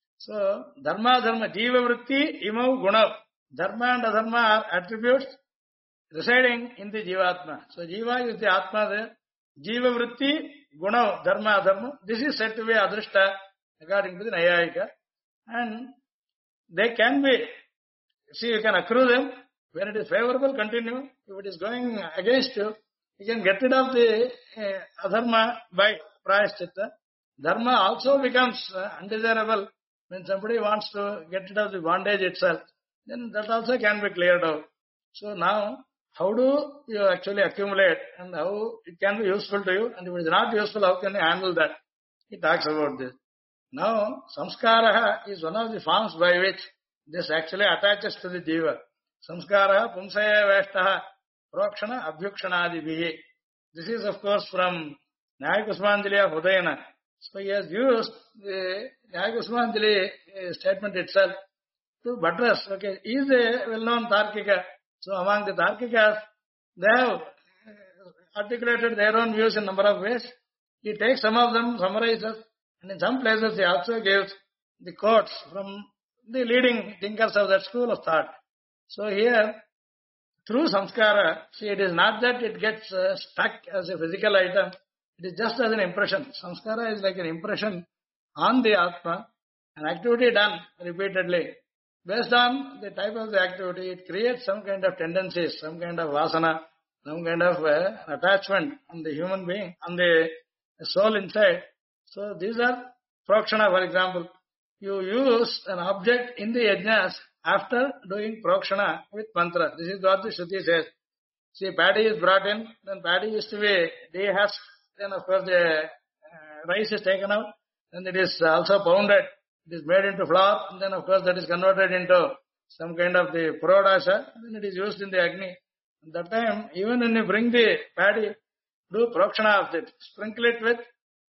So, dharma, jiva vritti, imau gunav. Dharma and adharma are attributes residing in the jivatma. So, jiva is the atma there. Jiva vritti, gunav, dharma, adharma. This is said to be adrishta according to the Nayayika. And they can be, see, you can accrue them. When it is favorable, continue. If it is going against you, you can get rid of the adharma by prayaschitta. Dharma also becomes undesirable when somebody wants to get rid of the bondage itself. Then that also can be cleared out. So now, how do you actually accumulate and how it can be useful to you? And if it is not useful, how can you handle that? He talks about this. Now, samskara is one of the forms by which this actually attaches to the jiva. Samskara pumsaya veshtaha prokshana abhyukshanadibihi. This is of course from Nyaya Kusmanjali of Udayana. So he has used the Nyaya Kusmanjali statement itself to buttress. Okay, he is a well-known Tarkika. So among the Tarkikas, they have articulated their own views in number of ways. He takes some of them, summarizes, and in some places he also gives the quotes from the leading thinkers of that school of thought. So here, through samskara, see, it is not that it gets stuck as a physical item. It is just as an impression. Samskara is like an impression on the Atma, an activity done repeatedly. Based on the type of the activity, it creates some kind of tendencies, some kind of vasana, some kind of attachment on the human being, on the soul inside. So these are prokshana, for example. You use an object in the yajnas after doing prokshana with mantra. This is what the Shruti says. See, paddy is brought in, then paddy used to be dehusked, then of course the rice is taken out, then it is also pounded, it is made into flour, and then of course that is converted into some kind of the purodasha, then it is used in the Agni. At that time, even when you bring the paddy, do prokshana of it, sprinkle it with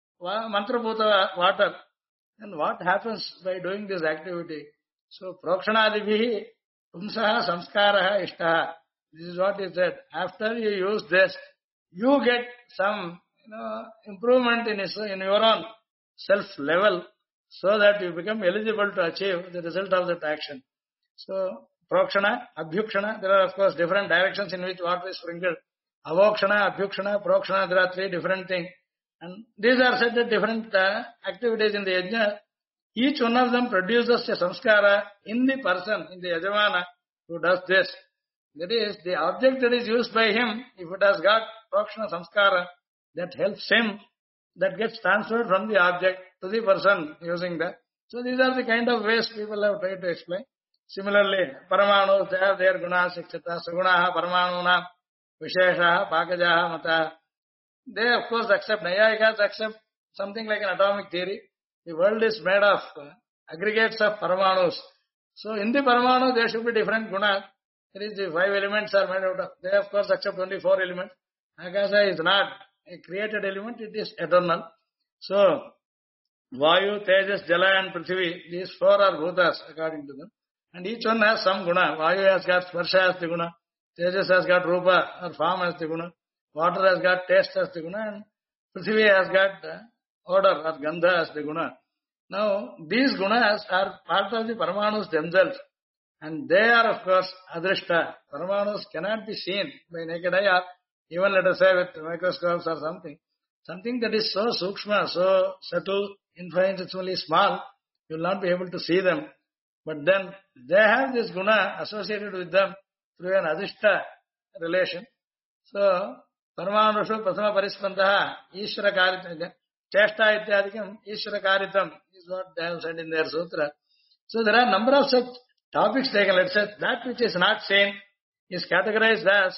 mantra bhuta water. And what happens by doing this activity? So, prokshanaadibihi pumsaha samskaraha ishtaha. This is what is said. After you use this, you get some improvement in your own self level so that you become eligible to achieve the result of that action. So, prokshana, abhyukshana, there are of course different directions in which water is sprinkled. Avokshana, abhyukshana, prokshana, there are 3 different things. And these are said at different activities in the yajna. Each one of them produces a samskara in the person, in the yajamana who does this. That is, the object that is used by him, if it has got prokshana samskara, that helps him, that gets transferred from the object to the person using that. So these are the kind of ways people have tried to explain. Similarly, Paramanus, they have their gunas, etc. Sugunaha, Paramanuna, Visheshaha, Pakajaha, Mata. They of course accept, Nayayikas accept something like an atomic theory. The world is made of aggregates of Paramanus. So in the Paramanu, there should be different gunas. There is the 5 elements are made out of. They of course accept only 4 elements. Akasha is not a created element, it is eternal. So, Vayu, Tejas, Jala and Prithvi, these 4 are bhutas according to them. And each one has some guna. Vayu has got Sparsha as the guna. Tejas has got Rupa or form as the guna. Water has got taste as the guna. And Prithvi has got odor or Gandha as the guna. Now, these gunas are part of the Paramanus themselves. And they are, of course, Adrishta. Paramanus cannot be seen by naked eye or even, let us say, with microscopes or something. Something that is so sukshma, so subtle, infinitesimally small, you will not be able to see them. But then they have this guna associated with them through an Adhishta relation. So, Paramanushu Prathama Parispantaha, Ishvara Karitam, Cheshta Ityadikam, Ishvara Karitam is what they have said in their sutra. So, there are number of such topics taken. Let's say that which is not seen is categorized as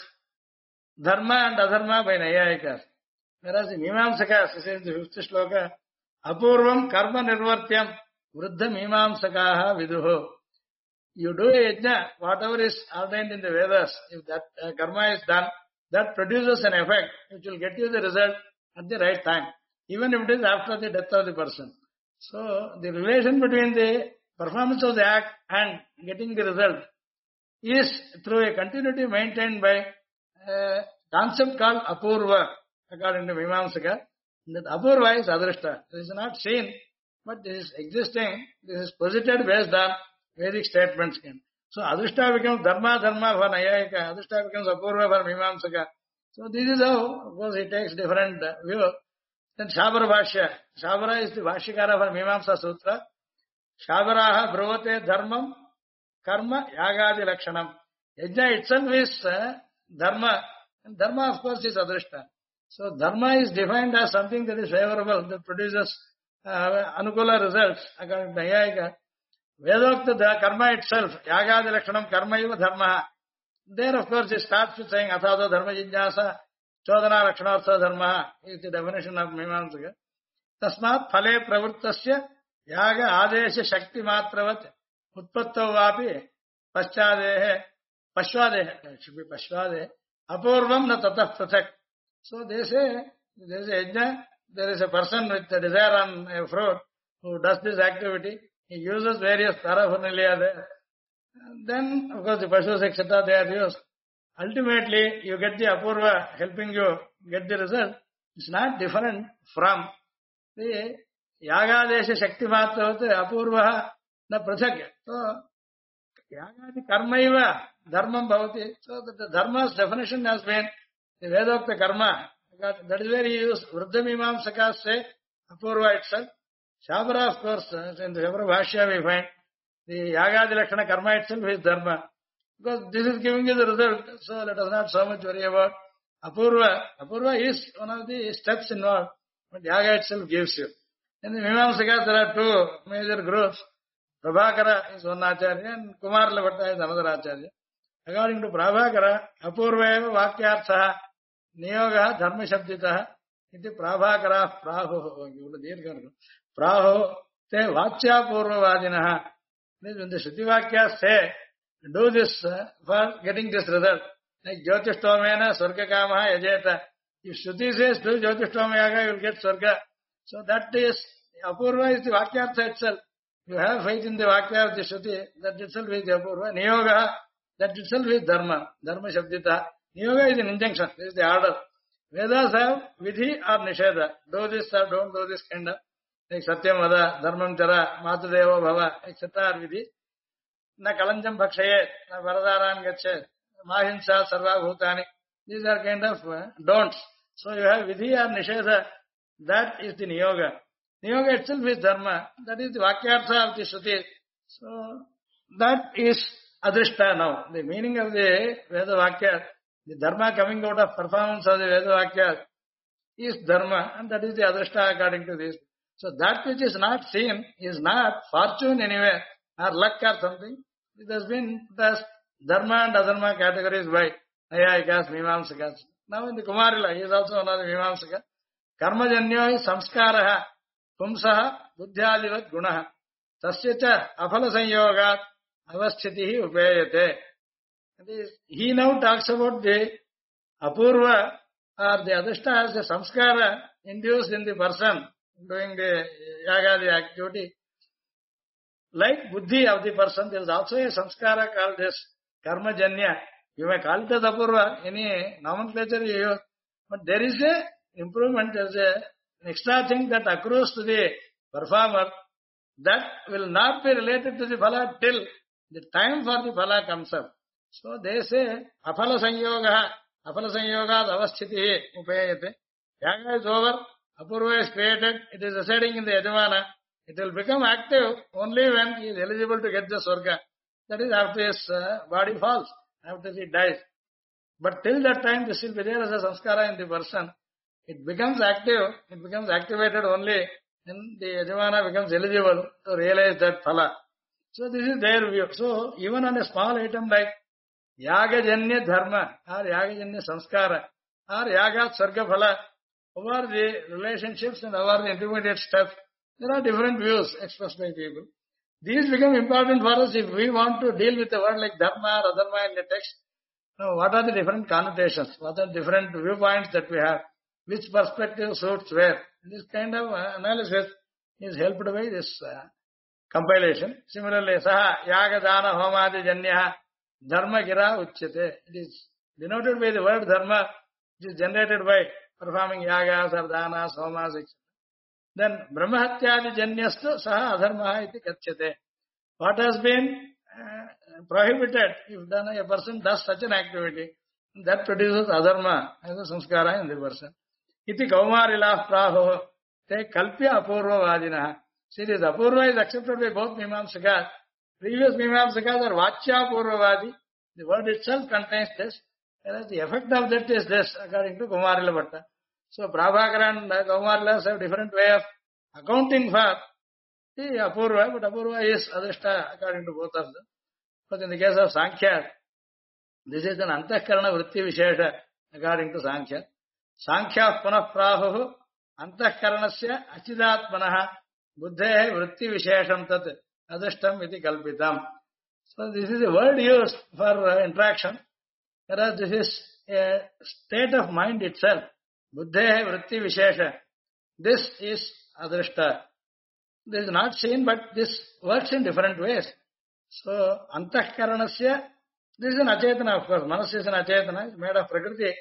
Dharma and Adharma by Nayayikas. Whereas in Mimamsakas, this is the 5th shloka, Apurvam Karma Nirvartyam Vruddha Mimamsakaha Viduho. You do a yajna, whatever is ordained in the Vedas, if that karma is done, that produces an effect which will get you the result at the right time, even if it is after the death of the person. So, the relation between the performance of the act and getting the result is through a continuity maintained by a concept called Apurva, according to Mimamsaka. That Apurva is Adrishta. This is not seen, but this is existing. This is posited based on Vedic statements. So Adrishta becomes Dharma for Nayayika. Adrishta becomes Apurva for Mimamsaka. So this is how, of course, he takes different view. Then Shabara Bhashya. Shabara is the Bhashyakara for Mimamsa Sutra. Shabaraha Bhruvate Dharmam Karma Yagadi Lakshanam. Yajna itself is Dharma. And Dharma, of course, is Adrishta. So Dharma is defined as something that is favorable, that produces Anukula results, according to Nayayika. Vedokta, the karma itself, Yagadi Lakshanam Karma Iva Dharma. There, of course, it starts with saying Athado Dharma Jinjasa, Chodana Lakshanartha Dharma is the definition of Mimamsaka. Tasmat Phale Pravrittasya Yaga Adesha Shakti Matravat Utpattau Vapi Paschadehe Pashwadehe, it should be Pashwadehe, Apurvam na Tatah Prathak. So they say, there is a yajna, there is a person with a desire on a fruit who does this activity. He uses various paraphernalia there. And then, of course, the Pashus, etc., they are used. Ultimately, you get the Apurva helping you get the result. It's not different from the Yagadesha Shakti Matravate Apurva na Prathak. So, Yagadi Karmaiva Dharmam Bhavati. So, the Dharma's definition has been the Vedokta Karma. That is where he used Vruddha Mimamsaka say Apurva itself. Shabara, of course, in the Shabara Bhashya we find the Yagadi Lakshana Karma itself is Dharma. Because this is giving you the result, so let us not so much worry about Apurva. Apurva is one of the steps involved, but Yaga itself gives you. In the Mimamsakas there are 2 major groups. Prabhakara is one Acharya and Kumar Lavata is another Acharya. According to Prabhakara, Apurva eva Vakyartha Niyoga Dharma Shabditaha iti Prabhakara Praho te Vachya Purvavadinaha. When the Shruti Vakyas say, do this for getting this result. Like Jyotishthamena Swarga Kamaha Yajeta. If Shruti says do Jyotishthamena Yaga, you will get Swarga. So that is, Apurva is the Vakyartha itself. You have faith in the Vakya of the Shruti, that itself is the Apurva. Niyoga, that itself is Dharma. Dharma Shabdita. Niyoga is an injunction. This is the order. Vedas have Vidhi or Nisheda. Do this or don't do this kind of. Like Satyam Vada, Dharmam Chara, Matudeva Bhava, etc. are Vidhi. Na Kalanjam Bhakshaye, na Varadaran Gache, Mahinsa, Sarva Bhutani. These are kind of don'ts. So you have Vidhi or Nisheda. That is the Niyoga. Niyoga itself is Dharma. That is the Vakyartha of the Shruti. So that is Adrishta now. The meaning of the Veda Vakya, the Dharma coming out of performance of the Veda Vakya is Dharma, and that is the Adrishta according to this. So that which is not seen is not fortune anyway, or luck or something. It has been thus Dharma and Adharma categories by Nayayikas, Mimamsakas. Now in the Kumarila, he is also another Mimamsaka. Karmajanyo is samskaraha, pumsaha, buddhyalivat gunaha. tasya cha aphala sanyogat avasthitihi upayate. He now talks about the apurva or the adhishta as the samskara induced in the person doing the yaga, the activity. Like buddhi of the person, there is also a samskara called this karma janya. You may call it as apurva, any nomenclature you use, but there is a improvement, there is an extra thing that accrues to the performer that will not be related to the phala till the time for the phala comes up. So they say aphala sanyoga avasthiti upayate. Yaga is over, apurva is created, it is residing in the yajamana. It will become active only when he is eligible to get the Swarga. That is after his body falls, after he dies. But till that time, this will be there as a samskara in the person. It becomes active, it becomes activated only when the Yajamana becomes eligible to realize that phala. So this is their view. So even on a small item like Yagajanya Dharma or Yagajanya Samskara or Yaga Sarga Phala, over the relationships and over the intermediate steps, there are different views expressed by people. These become important for us if we want to deal with a word like dharma or adharma in the text. Now, what are the different connotations? What are the different viewpoints that we have? Which perspective suits where? This kind of analysis is helped by this compilation. Similarly, saha yaga dana homadi janya dharma gira uchyate. It is denoted by the word dharma, which is generated by performing yagas or danas, homas, etc. Then brahmahatyadi janyastu saha adharma iti kachyate. What has been prohibited, if done, a person does such an activity, that produces adharma as a samskara in the person. Iti kaumarilah praho te kalpya apurva vadinaha. See, this apurva is accepted by both mimamsakas. Previous mimamsakas are vachya apurva vadi. The word itself contains this, whereas the effect of that is this, according to Kumarila Bhatta. So Prabhakara and Kaumarilas have different way of accounting for the apurva, but apurva is adhishta according to both of them. But in the case of Sankhya, this is an antahkarana vritti vishesha according to Sankhya. Sankhya punah prahuhu antahkaranasya achidatmanaha buddhehe vritti vishesham tat adhishtam iti kalpitam. So this is a word used for interaction, whereas this is a state of mind itself. Buddhehe vritti vishesha. This is adhishta. This is not seen, but this works in different ways. So, antahkaranasya, this is an achetana, of course. Manas is an achetana, it's made of prakriti.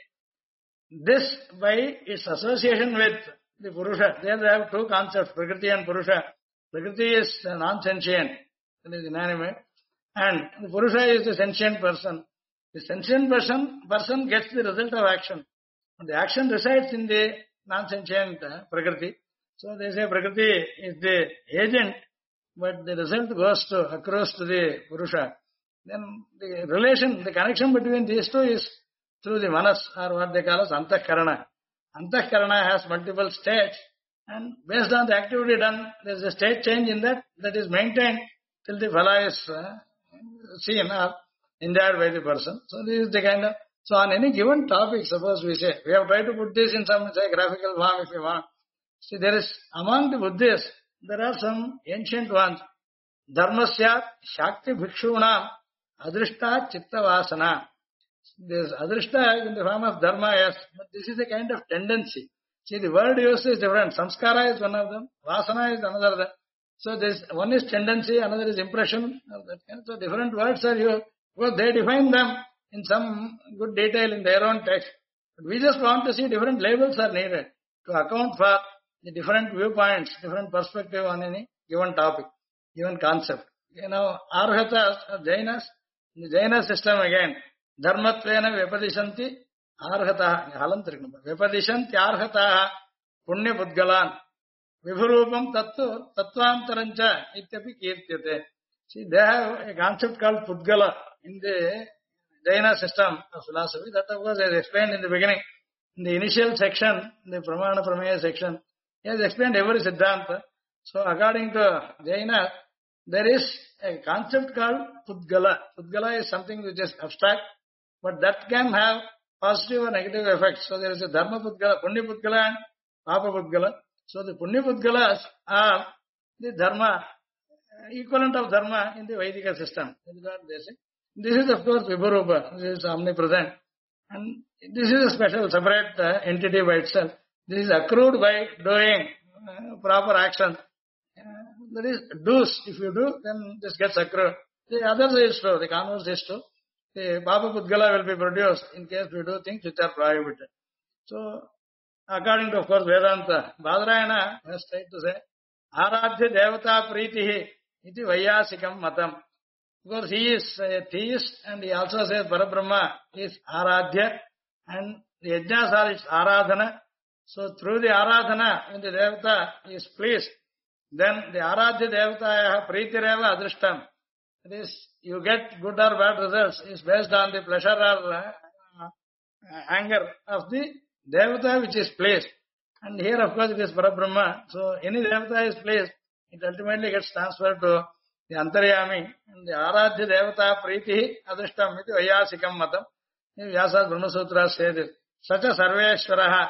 This, by its association with the Purusha, there they have two concepts, prakriti and Purusha. Prakriti is non-sentient, it is inanimate, and the Purusha is the sentient person. The sentient person gets the result of action. And the action resides in the non-sentient prakriti. So they say prakriti is the agent, but the result goes across to the Purusha. Then the relation, the connection between these two is through the manas, or what they call as antahkarana. Antahkarana has multiple states, and based on the activity done, there is a state change in that is maintained till the phala is seen or enjoyed by the person. So this is the kind of, so on any given topic, suppose we say, we have tried to put this in some, say, graphical form if you want. See, there is, among the Buddhists, there are some ancient ones. Dharmasya Shakti Bhikshunam Adrishta Chitta Vasana. This Adrishta is in the form of Dharma, yes, but this is a kind of tendency. See, the word used is different. Samskara is one of them, Vasana is another of them. So this one is tendency, another is impression. So different words are used. Because they define them in some good detail in their own text. But we just want to see different labels are needed to account for the different viewpoints, different perspective on any given topic, given concept. You know, arhatas or Jainas, in the Jaina system again, dharmatvena vyapadishanti arhataha, halantarikam, vyapadishanti arhataha punya budgalan, vibhurupam tattvantarancha ityapi kirtyate. See, they have a concept called pudgala in the Jaina system of philosophy. That of course is explained in the beginning. In the initial section, the Pramana Prameya section, he has explained every Siddhanta. So according to Jaina, there is a concept called Pudgala. Pudgala is something which is abstract, but that can have positive or negative effects. So there is a Dharma Pudgala, Punya Pudgala and Papa Pudgala. So the Punya Pudgalas are the Dharma equivalent of dharma in the Vedic system. That is what they say. This is of course Vibhurupa, this is omnipresent. And this is a special separate entity by itself. This is accrued by doing proper action. That is do's. If you do, then this gets accrued. The other is true, the converse is true. The Papa Pudgala will be produced in case we do things which are prohibited. So, according to, of course, Vedanta, Badarayana has tried to say, Aradhya Devata Pritihi iti Vayasikam Matam. Because he is a theist and he also says Parabrahma is Aradhya and the Yajnas are its Aradhana. So, through the Aradhana, when the Devata is pleased, then the Aradhya Devata Pritireva Adrishtam. That is, you get good or bad results is based on the pleasure or anger of the Devata which is placed. And here, of course, it is Parabrahma. So, any Devata is placed, it ultimately gets transferred to the Antaryami. And the Aradhya Devata Priti Adrishtam iti Vayasikam Matam. Vyasa Brahma Sutra says this. Sacha Sarveshwaraha.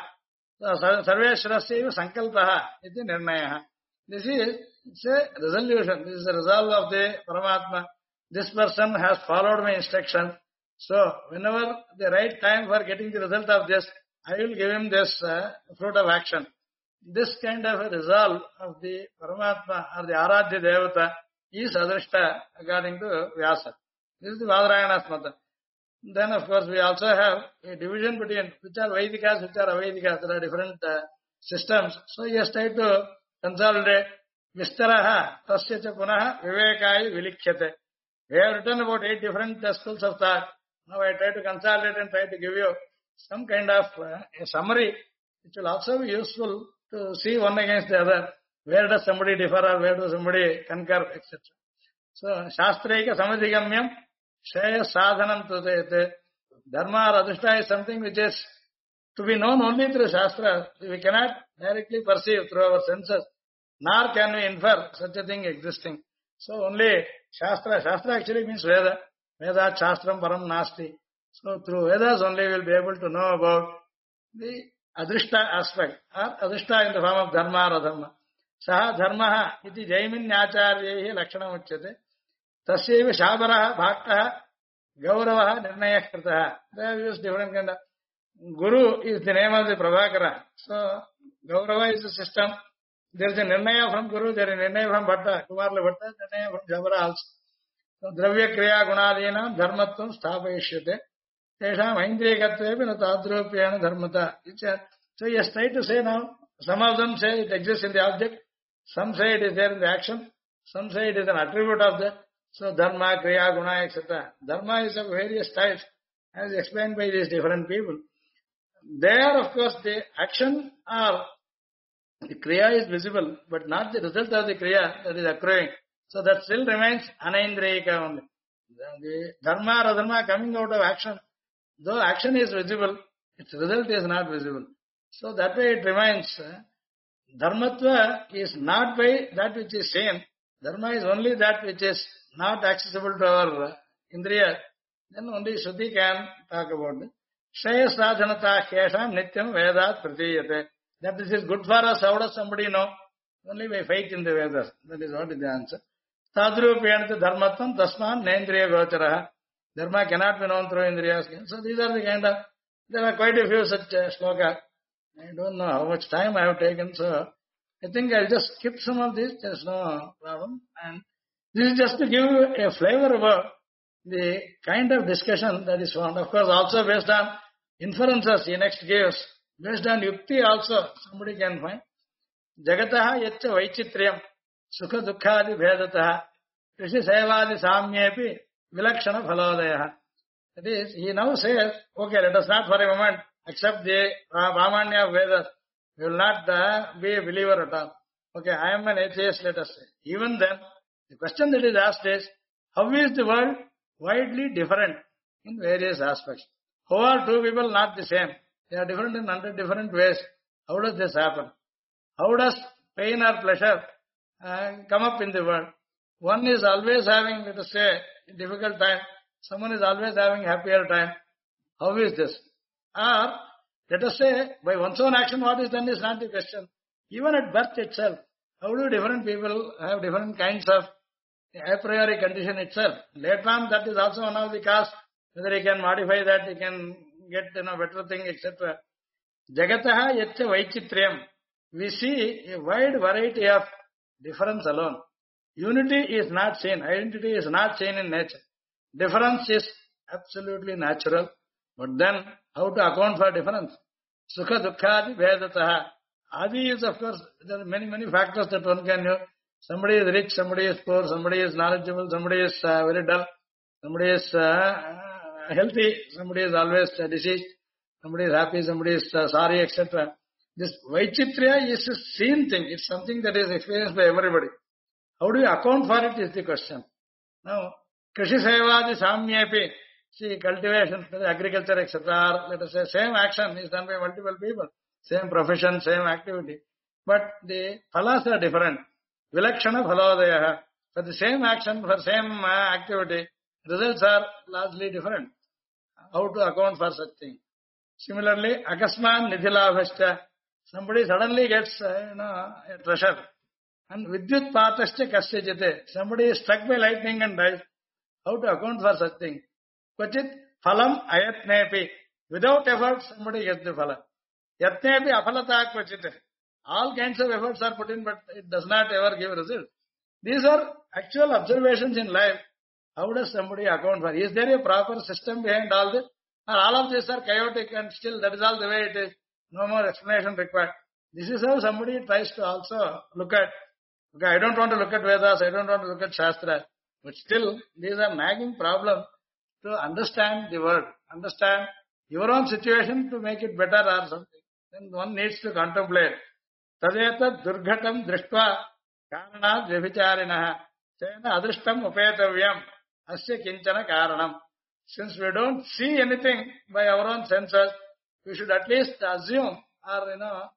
Sarveshwarasya Sankalpaha iti Nirnayaha. This is it's a resolution. This is a resolve of the Paramatma. This person has followed my instruction. So, whenever the right time for getting the result of this, I will give him this fruit of action. This kind of a resolve of the Paramatma or the Aradhya Devata is Adrishta according to Vyasa. This is the Vadarayana's mata. Then, of course, we also have a division between which are Vedikas, which are Avedikas. There are different systems. So, he has tried to consolidate Vistaraha Tasya cha Punaha Vivekayi Vilikhyate. We have written about 8 different schools of thought. Now I try to consolidate and try to give you some kind of a summary which will also be useful to see one against the other. Where does somebody differ or where does somebody concur, etc. So, Shastraika Samadhigamyam Shaya Sadhanam Tudayate. Dharma or Adhishta is something which is to be known only through Shastra. We cannot directly perceive through our senses, nor can we infer such a thing existing. So only Shastra actually means Veda. Veda Shastram Param Nasti. So through Vedas only we will be able to know about the Adrishta aspect, or Adrishta in the form of Dharma or Adharma. Saha Dharmaha iti Jaiminyacharyaihi Lakshanam Uchyate. Tasyaiva Shabaraha Bhaktaha Gauravaha Nirnayah Kritaha. They have used different kind of. Guru is the name of the Prabhakara. So Gaurava is the system. There is a Nirnaya from Guru, there is a Nirnaya from Bhatta, Kumarla Bhatta, Nirnaya from Jabara also. So, Dravya Kriya Gunadina Dharmatvam Sthapayishyate. Tesham Aindriyakatvepi na tadrupyana dharmata. So he has tried to say now, some of them say it exists in the object, some say it is there in the action, some say it is an attribute of that. So Dharma, Kriya, Guna, etc. Dharma is of various types, as explained by these different people. There, of course, the action or the Kriya is visible, but not the result of the Kriya that is occurring. So that still remains Anaindriyaka only. The Dharma or Adharma coming out of action, though action is visible, its result is not visible. So that way it remains. Dharmatva is not by that which is seen. Dharma is only that which is not accessible to our Indriya. Then only Shruti can talk about it. Shreya sadhanata kyesham nityam vedat pratiyate. That this is good for us, how does somebody know? Only by faith in the Vedas. That is what is the answer. Tadrupayanata dharmatvam tasman nendriya gocharaha. Dharma cannot be known through Indriyas. So these are the kind of, there are quite a few such shlokas. I don't know how much time I have taken, so I think I'll just skip some of these, there's no problem. And this is just to give you a flavor about the kind of discussion that is found. Of course, also based on inferences he next gives. Based on yukti also, somebody can find. Jagataha yaccha vaichitriyam sukha dukkhadi bhedataha krishi sevadi samyepi vilakshana phalodaya. That is, he now says, okay, let us not for a moment accept the Brahmanya of Vedas. We will not be a believer at all. Okay, I am an atheist, let us say. Even then, the question that is asked is, how is the world widely different in various aspects? How are two people not the same? They are different in 100 different ways. How does this happen? How does pain or pleasure come up in the world? One is always having, let us say, a difficult time. Someone is always having happier time. How is this? Or, let us say, by one's own action, what is done is not the question. Even at birth itself, how do different people have different kinds of a priori condition itself. Later on, that is also one of the cause, whether he can modify that, he can get better thing, etc. Jagataha yatcha vaichitriyam. We see a wide variety of difference alone. Unity is not seen, identity is not seen in nature. Difference is absolutely natural. But then, how to account for difference? Sukha dukkhadi vedataha. Adi is, of course, there are many factors that one can know. Somebody is rich, somebody is poor, somebody is knowledgeable, somebody is very dull, somebody is healthy, somebody is always diseased, somebody is happy, somebody is sorry, etc. This Vaichitriya is a seen thing. It's something that is experienced by everybody. How do you account for it is the question. Now, Krishi Sevadi Samyepi, see, cultivation, agriculture, etc. Let us say, same action is done by multiple people. Same profession, same activity. But the phalas are different. Vilakshana phalodaya. For the same action, for same activity, results are largely different. How to account for such thing? Similarly, akasman nidhilabhashta. Somebody suddenly gets a treasure. And vidyut patascha kasyajate. Somebody is struck by lightning and dies. How to account for such thing? Kvachit phalam ayatnepi. Without effort, somebody gets the phala. Yatnepi aphalata kvachit. All kinds of efforts are put in, but it does not ever give result. These are actual observations in life. How does somebody account for? Is there a proper system behind all this? Or all of these are chaotic and still that is all the way it is. No more explanation required. This is how somebody tries to also look at. Okay, I don't want to look at Vedas, I don't want to look at Shastra. But still, these are nagging problems to understand the word, understand your own situation to make it better or something. Then one needs to contemplate. Tadeta durghatam drishtva karanat vyabhicharinah tena adrishtam upetavyam asya kinchana karanam. Since we don't see anything by our own senses, we should at least assume or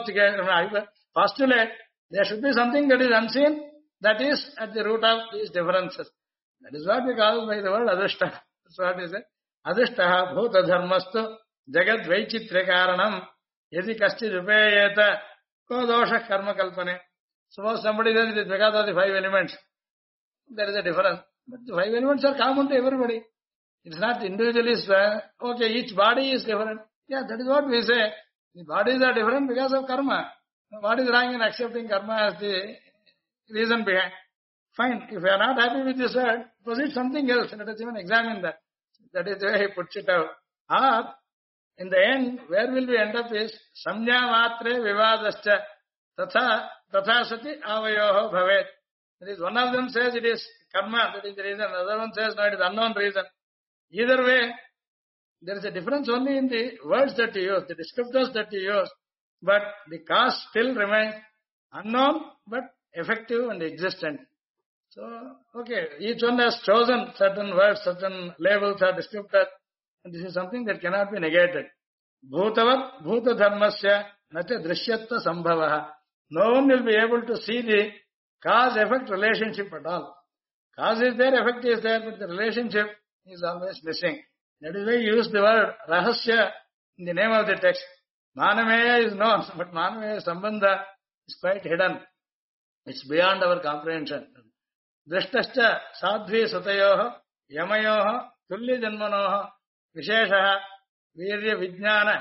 postulate there should be something that is unseen that is at the root of these differences. That is what we call by the word adrishta. That's what is it. Adrishtaha bhuta dharmastu jagad vaichitra karanam yadi kaschid upayeta ko dosha karma kalpane. Suppose somebody says it is because of the five elements. There is a difference. But the five elements are common to everybody. It's not individually, okay, each body is different. Yeah, that is what we say. The bodies are different because of karma. What is wrong in accepting karma as the reason behind? Fine. If you are not happy with this word, proceed something else. Let us even examine that. That is the way he puts it out. Or, in the end, where will we end up is, samnya matre vivadascha tatha sati avayoho bhavet. That is, one of them says it is karma, that is the reason. The other one says no, it is unknown reason. Either way, there is a difference only in the words that you use, the descriptors that you use, but the cause still remains unknown but effective and existent. So, okay, each one has chosen certain words, certain labels or descriptors, and this is something that cannot be negated. Bhutavat bhuta dharmasya natya drishyatva sambhavaha. No one will be able to see the cause-effect relationship at all. Cause is there, effect is there, but the relationship is always missing. That is why you use the word rahasya in the name of the text. Manameya is known, but Manameya Sambandha is quite hidden. It's beyond our comprehension. Drishtascha sadhvi sutayoha yamayoha tulli janmanoha visheshaha virya vijnana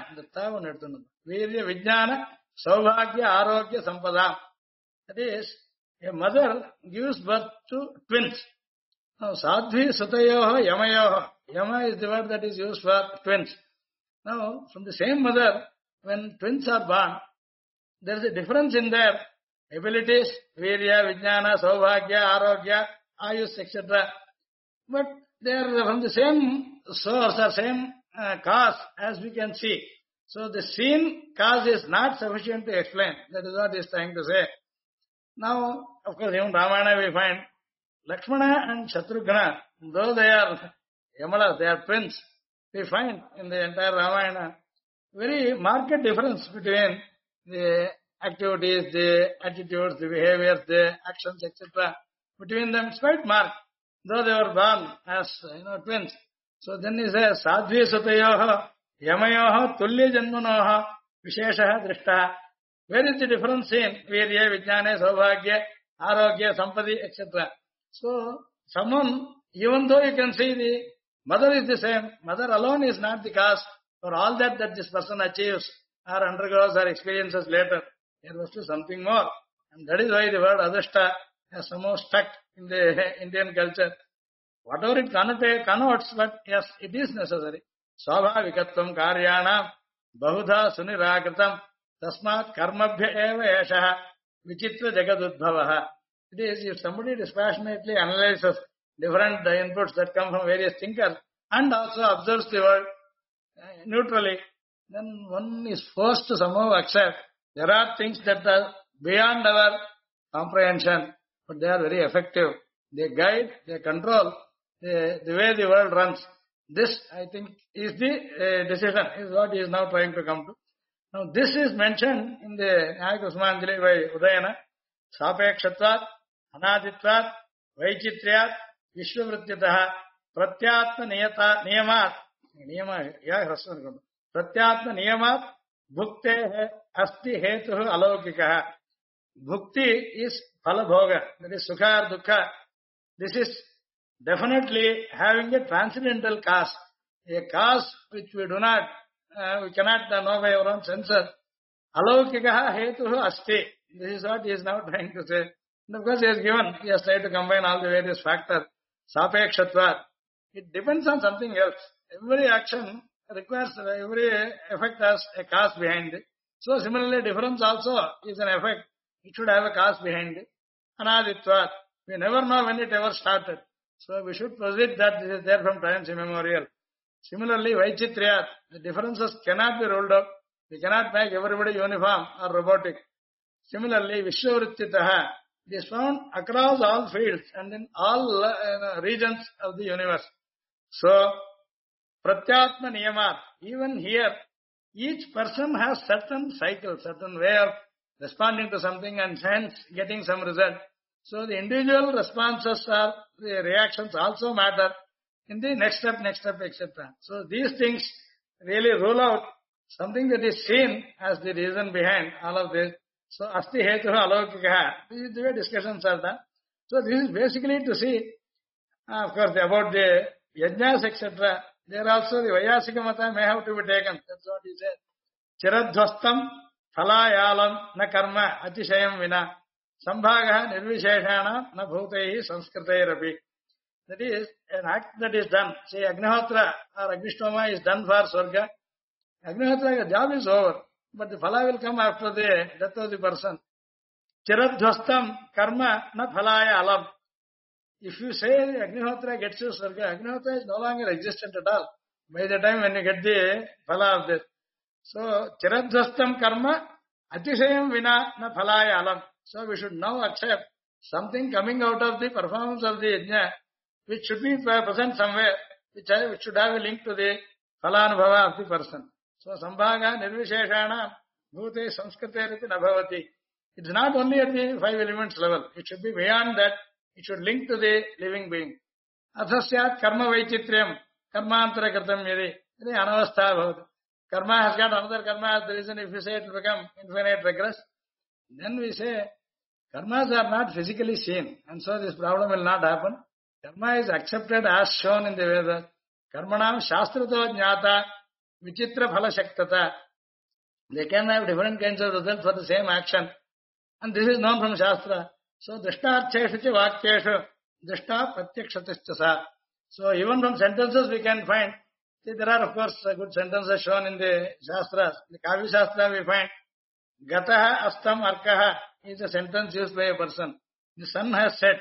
virya vijnana saubhagya arogya sampadam. That is, a mother gives birth to twins. Now, sadhvi sutayoha yamayoha. Yama is the word that is used for twins. Now, from the same mother, when twins are born, there is a difference in their abilities, virya, vijnana, saubhagya, arogya, ayus, etc. But they are from the same source or same cause as we can see. So the seen cause is not sufficient to explain. That is what he is trying to say. Now, of course, even Ramayana we find Lakshmana and Shatrughna, though they are Yamalas, they are twins, we find in the entire Ramayana very marked difference between the activities, the attitudes, the behaviors, the actions, etc. Between them, it's quite marked, though they were born as twins. So then he says, Sadhvi Sutayoha, Yamayoha, Tulli Janmanoha, Visheshaha Drishtaha. Where is the difference in Virya, Vijnana, Saubhagya, Arogya, Sampati, etc.? So, someone, even though you can see the mother is the same, mother alone is not the cause for all that this person achieves or undergoes or experiences later. There must be something more. And that is why the word adhishta has somehow stuck in the Indian culture. Whatever it connotes, but yes, it is necessary. Swabhavikatvam karyana bahudha sunirakratam tasmat karmabhya eva eshaha vichitra jagadudbhavaha. It is, if somebody dispassionately analyzes different inputs that come from various thinkers and also observes the world neutrally, then one is forced to somehow accept there are things that are beyond our comprehension, but they are very effective. They guide, they control the way the world runs. This, I think, is the decision, is what he is now trying to come to. Now, this is mentioned in the Nyaya Kusumanjali by Udayana. Sapekshatvat, Anaditvat, Vaichitriyat, Vishwavrityatah, Pratyatma Niyamat, Pratyatma Niyamat, Bhukte Asti Hetu Alaukikaha. Bhukti is Phalabhoga, that is Sukha or Dukkha. This is definitely having a transcendental cause, a cause which we cannot know by our own senses. Alaukikaha Hetu Asti. This is what he is now trying to say. And of course, he has tried to combine all the various factors. Sapekshatvat. It depends on something else. Every action requires, every effect has a cause behind it. So similarly, difference also is an effect. It should have a cause behind it. Anaditvat. We never know when it ever started. So we should posit that this is there from times immemorial. Similarly, Vaichitriyat. The differences cannot be rolled up. We cannot make everybody uniform or robotic. Similarly, Vishwavrityatah. It is found across all fields and in all regions of the universe. So, Pratyatma Niyamat. Even here, each person has certain cycle, certain way of responding to something and hence getting some result. So, the individual responses or the reactions also matter in the next step, etc. So, these things really rule out something that is seen as the reason behind all of this. So, Asti Hetu Alaukikaha. This is the way discussions are done. So, this is basically to see, of course, about the yajnas, etc. There also the Vayasika Mata may have to be taken. That's what he said. Chiradhvastam phalayalam na karma atishayam vina sambhaga nirvisheshana na bhutehi sanskritayrapi. That is, an act that is done. Say, Agnihotra or Agnishtoma is done for Swarga. Agnihotra's job is over. But the phala will come after the death of the person. Chiradhvastam karma na phalaya alam. If you say Agnihotra gets you Swarga, Agnihotra is no longer existent at all by the time when you get the phala of this. So, Chiradhvastam karma atishayam vina na phalaya alam. So, we should now accept something coming out of the performance of the yajna, which should be present somewhere, which should have a link to the phalanubhava of the person. So, Sambhaga Nirvisheshana Bhute Sanskritariti Nabhavati. It's not only at the 5 elements level. It should be beyond that. It should link to the living being. Athasyat Karma Vaichitriyam Karmantara Kartam Yadi. The Anavastha Bhavati. Karma has got another karma as the reason if you say it will become infinite regress. Then we say karmas are not physically seen. And so this problem will not happen. Karma is accepted as shown in the Vedas. Karmanam Shastrato Jnata Vichitra Phala Shaktata. They can have different kinds of results for the same action. And this is known from Shastra. So, Drishtarcheshu cha Vakyeshu, Drishta Pratyakshatishcha. So, even from sentences we can find, see, there are of course good sentences shown in the Shastras. In the Kavya Shastra we find, Gataha Astam Arkaha is a sentence used by a person. The sun has set.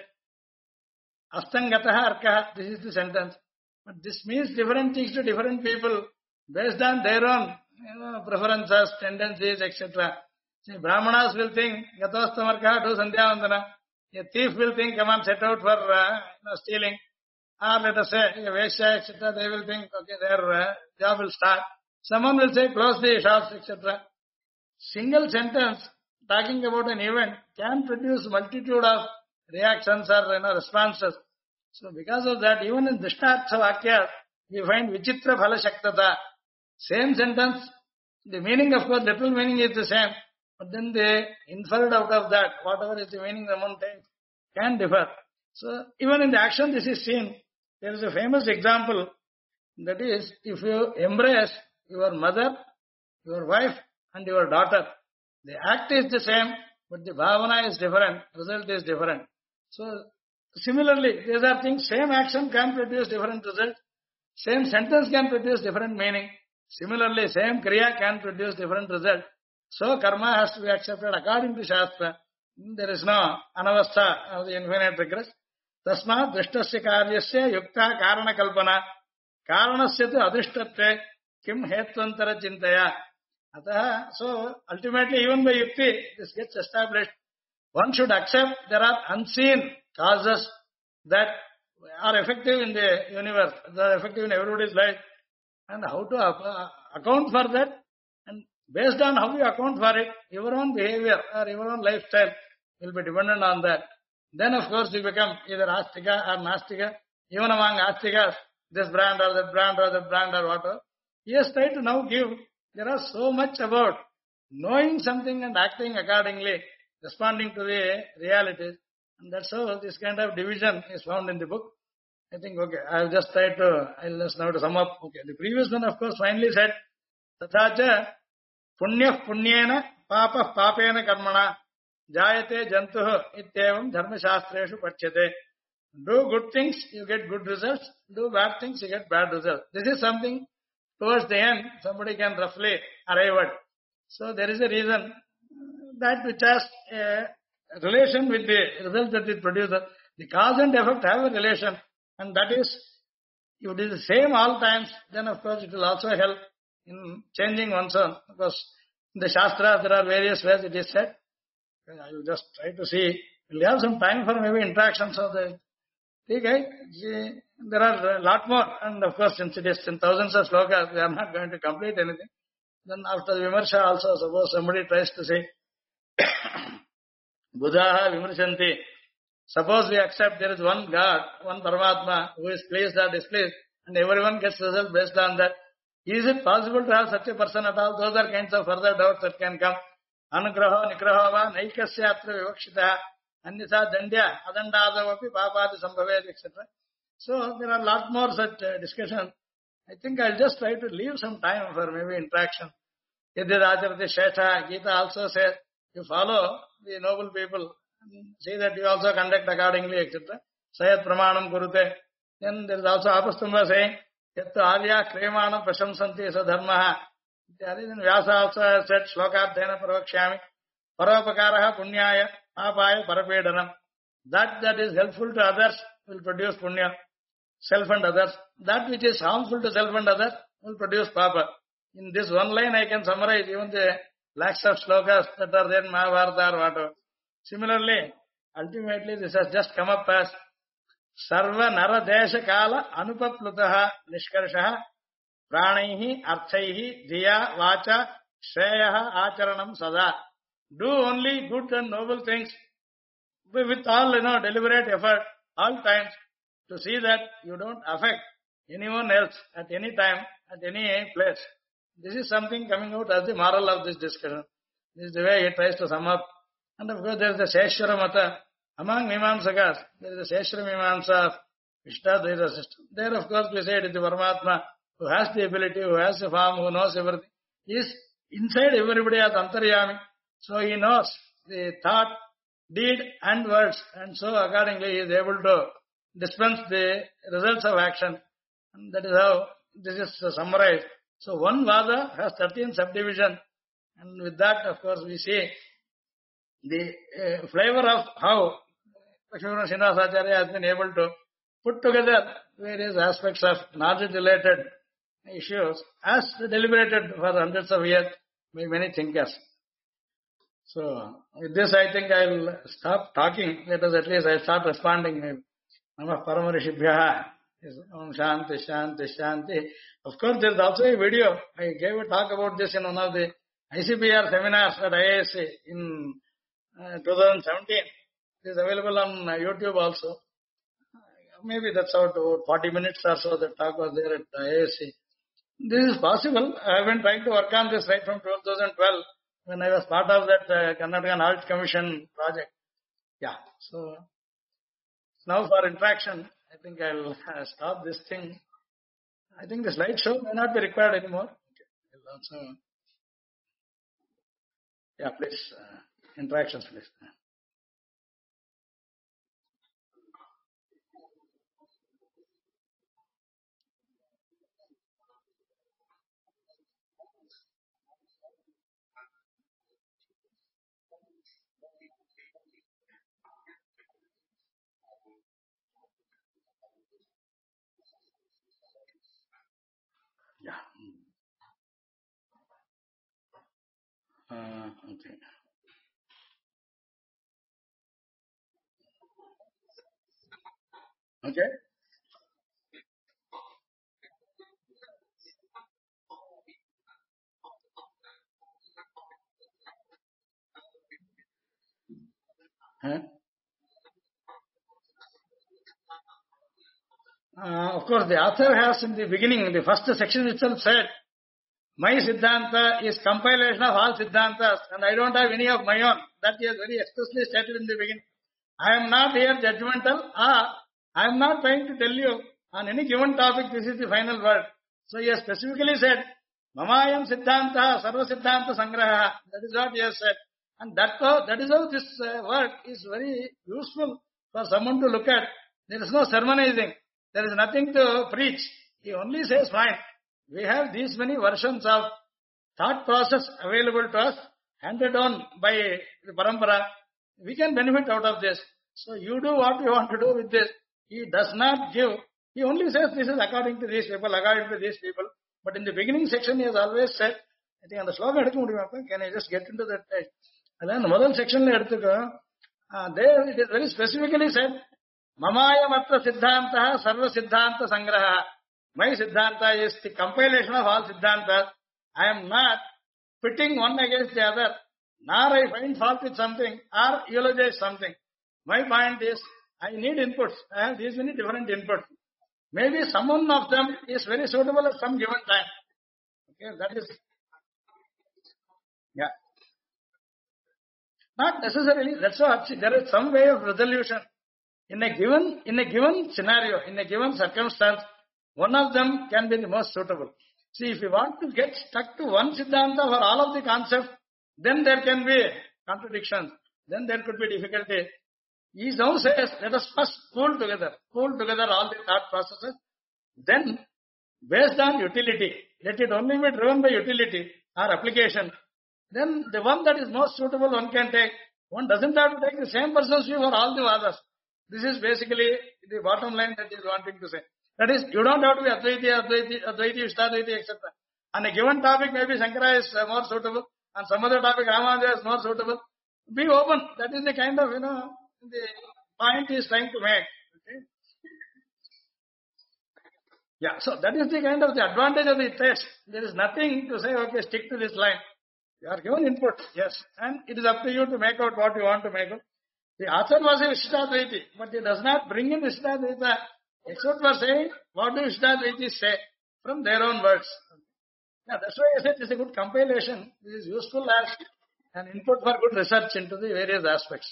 Astam Gataha Arkaha, this is the sentence. But this means different things to different people based on their own preferences, tendencies, etc. See, Brahmanas will think, Gatostamarkaha, do Sandhyavandana. A thief will think, come on, set out for stealing. Or let us say, a Vaishya, etc. They will think, okay, their job will start. Someone will say, close the shops, etc. Single sentence talking about an event can produce multitude of reactions or responses. So because of that, even in Drishtartha Vakyas, we find Vichitra Phala Shaktata. Same sentence, the meaning of course, literal meaning is the same, but then they inferred out of that, whatever is the meaning the one takes, can differ. So even in the action this is seen. There is a famous example, that is, if you embrace your mother, your wife and your daughter, the act is the same, but the bhavana is different, result is different. So similarly, these are things, same action can produce different result, same sentence can produce different meaning. Similarly, same kriya can produce different result. So karma has to be accepted according to Shastra. There is no anavastha of the infinite regress. Tasma drishtasya karyasya yukta karana kalpana karanasya tu adrishtatve kim hettvantara chintaya. Ataha, so ultimately even by yukti this gets established. One should accept there are unseen causes that are effective in the universe, that are effective in everybody's life, and how to account for that. And based on how you account for it, your own behavior or your own lifestyle will be dependent on that. Then of course you become either astika or nastika. Even among astikas, this brand or that brand or that brand or whatever. He has tried to now give, there are so much about knowing something and acting accordingly, responding to the realities. And that's how this kind of division is found in the book. I think, okay, I'll just try to, I'll just now to sum up. Okay, the previous one of course finally said, Tathacha punyah punyena papah papena karmana jayate jantuh ityevam dharma shastreshu pachyate. Do good things, you get good results. Do bad things, you get bad results. This is something towards the end somebody can roughly arrive at. So there is a reason that which has a relation with the result that it produces. The cause and effect have a relation, and that is, if it is the same all times, then of course it will also help in changing one's own. Because in the Shastra there are various ways it is said. I will just try to see. We'll have some time for maybe interactions of the. Okay, there are a lot more, and of course since it is in thousands of slokas, we are not going to complete anything. Then after the Vimarsha also, suppose somebody tries to say, Buddha Vimarshanti. Suppose we accept there is one God, one Paramatma, who is pleased or displeased, and everyone gets result based on that. Is it possible to have such a person at all? Those are kinds of further doubts that can come. Anugraha, nigraha va, naikasyatra vivakshita, anyatha dandya, adandadavapi, papadi sambhavet, etc. So there are a lot more such discussions. I think I'll just try to leave some time for maybe interaction. Yadidacharati Shesha, Gita also says, you follow the noble people, see that you also conduct accordingly, etc. Sayat pramanam kurute. Then there is also Apastamba saying, Yattu arya kremanam prashamsanti sa dharmaha. Then Vyasa also has said, Shlokardhena paravakshami, paropakaraha punyaya, apaya parapedanam. That is helpful to others will produce punya, self and others. That which is harmful to self and others will produce papa. In this one line I can summarize even the lakhs of shlokas that are there in Mahabharata or whatever. Similarly, ultimately this has just come up as Sarva Nara Desha Kala Anupaplutaha Nishkarshaha Pranaihi Arthaihi Dhiya Vacha Shreyaha Acharanam Sada. Do only good and noble things with all deliberate effort, all times, to see that you don't affect anyone else at any time, at any place. This is something coming out as the moral of this discussion. This is the way he tries to sum up. And of course there is the Seshwara Mata. Among Mimamsakas, there is the Seshwara Mimamsa of Ishtadvaita system. There of course we say it is the Paramatma who has the ability, who has the form, who knows everything. He is inside everybody as Antaryami. So he knows the thought, deed and words, and so accordingly he is able to dispense the results of action. And that is how this is summarized. So one Vada has 13 subdivisions, and with that of course we see the flavor of how Lakshmana Srinivasacharya has been able to put together various aspects of knowledge related issues as deliberated for hundreds of years by many thinkers. So with this I think I will stop talking. Let us at least I start responding. Namah Paramarishibhyaha. Om Shanti, Shanti, Shanti. Of course there is also a video. I gave a talk about this in one of the ICPR seminars at IISc in 2017. It is available on YouTube also. Maybe that's about 40 minutes or so the talk was there at IISc. This is possible. I have been trying to work on this right from 2012 when I was part of that Karnataka Knowledge Commission project. Yeah. So Now for interaction, I think I'll stop this thing. I think the slideshow may not be required anymore. Okay. I'll also, yeah, please, interactions, please. Yeah. Okay. Okay. Huh? Of course, the author has in the beginning, the first section itself said, my Siddhanta is compilation of all Siddhantas and I don't have any of my own. That he has very expressly stated in the beginning. I am not here judgmental. I am not trying to tell you on any given topic this is the final word. So he has specifically said, Mamayam Siddhanta Sarva Siddhanta Sangraha. That is what he has said. And that is how this work is very useful for someone to look at. There is no sermonizing. There is nothing to preach. He only says, fine, we have these many versions of thought process available to us, handed on by the parampara. We can benefit out of this. So you do what you want to do with this. He does not give. He only says this is according to these people, according to these people. But in the beginning section, he has always said, I think on the slogan, can I just get into that? And then the model section, there it is very specifically said, Mamaya Matra Siddhanta Sarva Siddhanta Sangraha. My Siddhanta is the compilation of all Siddhantas. I am not pitting one against the other, nor I find fault with something or eulogize something. My point is, I need inputs. I have these many different inputs. Maybe some one of them is very suitable at some given time. Okay, that is, yeah. Not necessarily. That's why there is some way of resolution. In a given scenario, in a given circumstance, one of them can be the most suitable. See, if you want to get stuck to one Siddhanta for all of the concepts, then there can be contradictions. Then there could be difficulty. He now says, let us first pull together all the thought processes. Then, based on utility, let it only be driven by utility or application. Then the one that is most suitable one can take. One doesn't have to take the same person's view for all the others. This is basically the bottom line that he is wanting to say. That is, you don't have to be Advaiti, Ishtadvaiti, etc. On a given topic, maybe Shankara is more suitable. On some other topic, Ramanuja is more suitable. Be open. That is the kind of, the point he is trying to make. Okay? Yeah, so that is the kind of the advantage of the test. There is nothing to say, okay, stick to this line. You are given input, yes. And it is up to you to make out what you want to make out. The author was a Vishishtadvaiti, but he does not bring in Vishishtadvaita except for saying what do Vishishtadvaitis say from their own words. Yeah, that's why I said it's a good compilation. This is useful as an input for good research into the various aspects.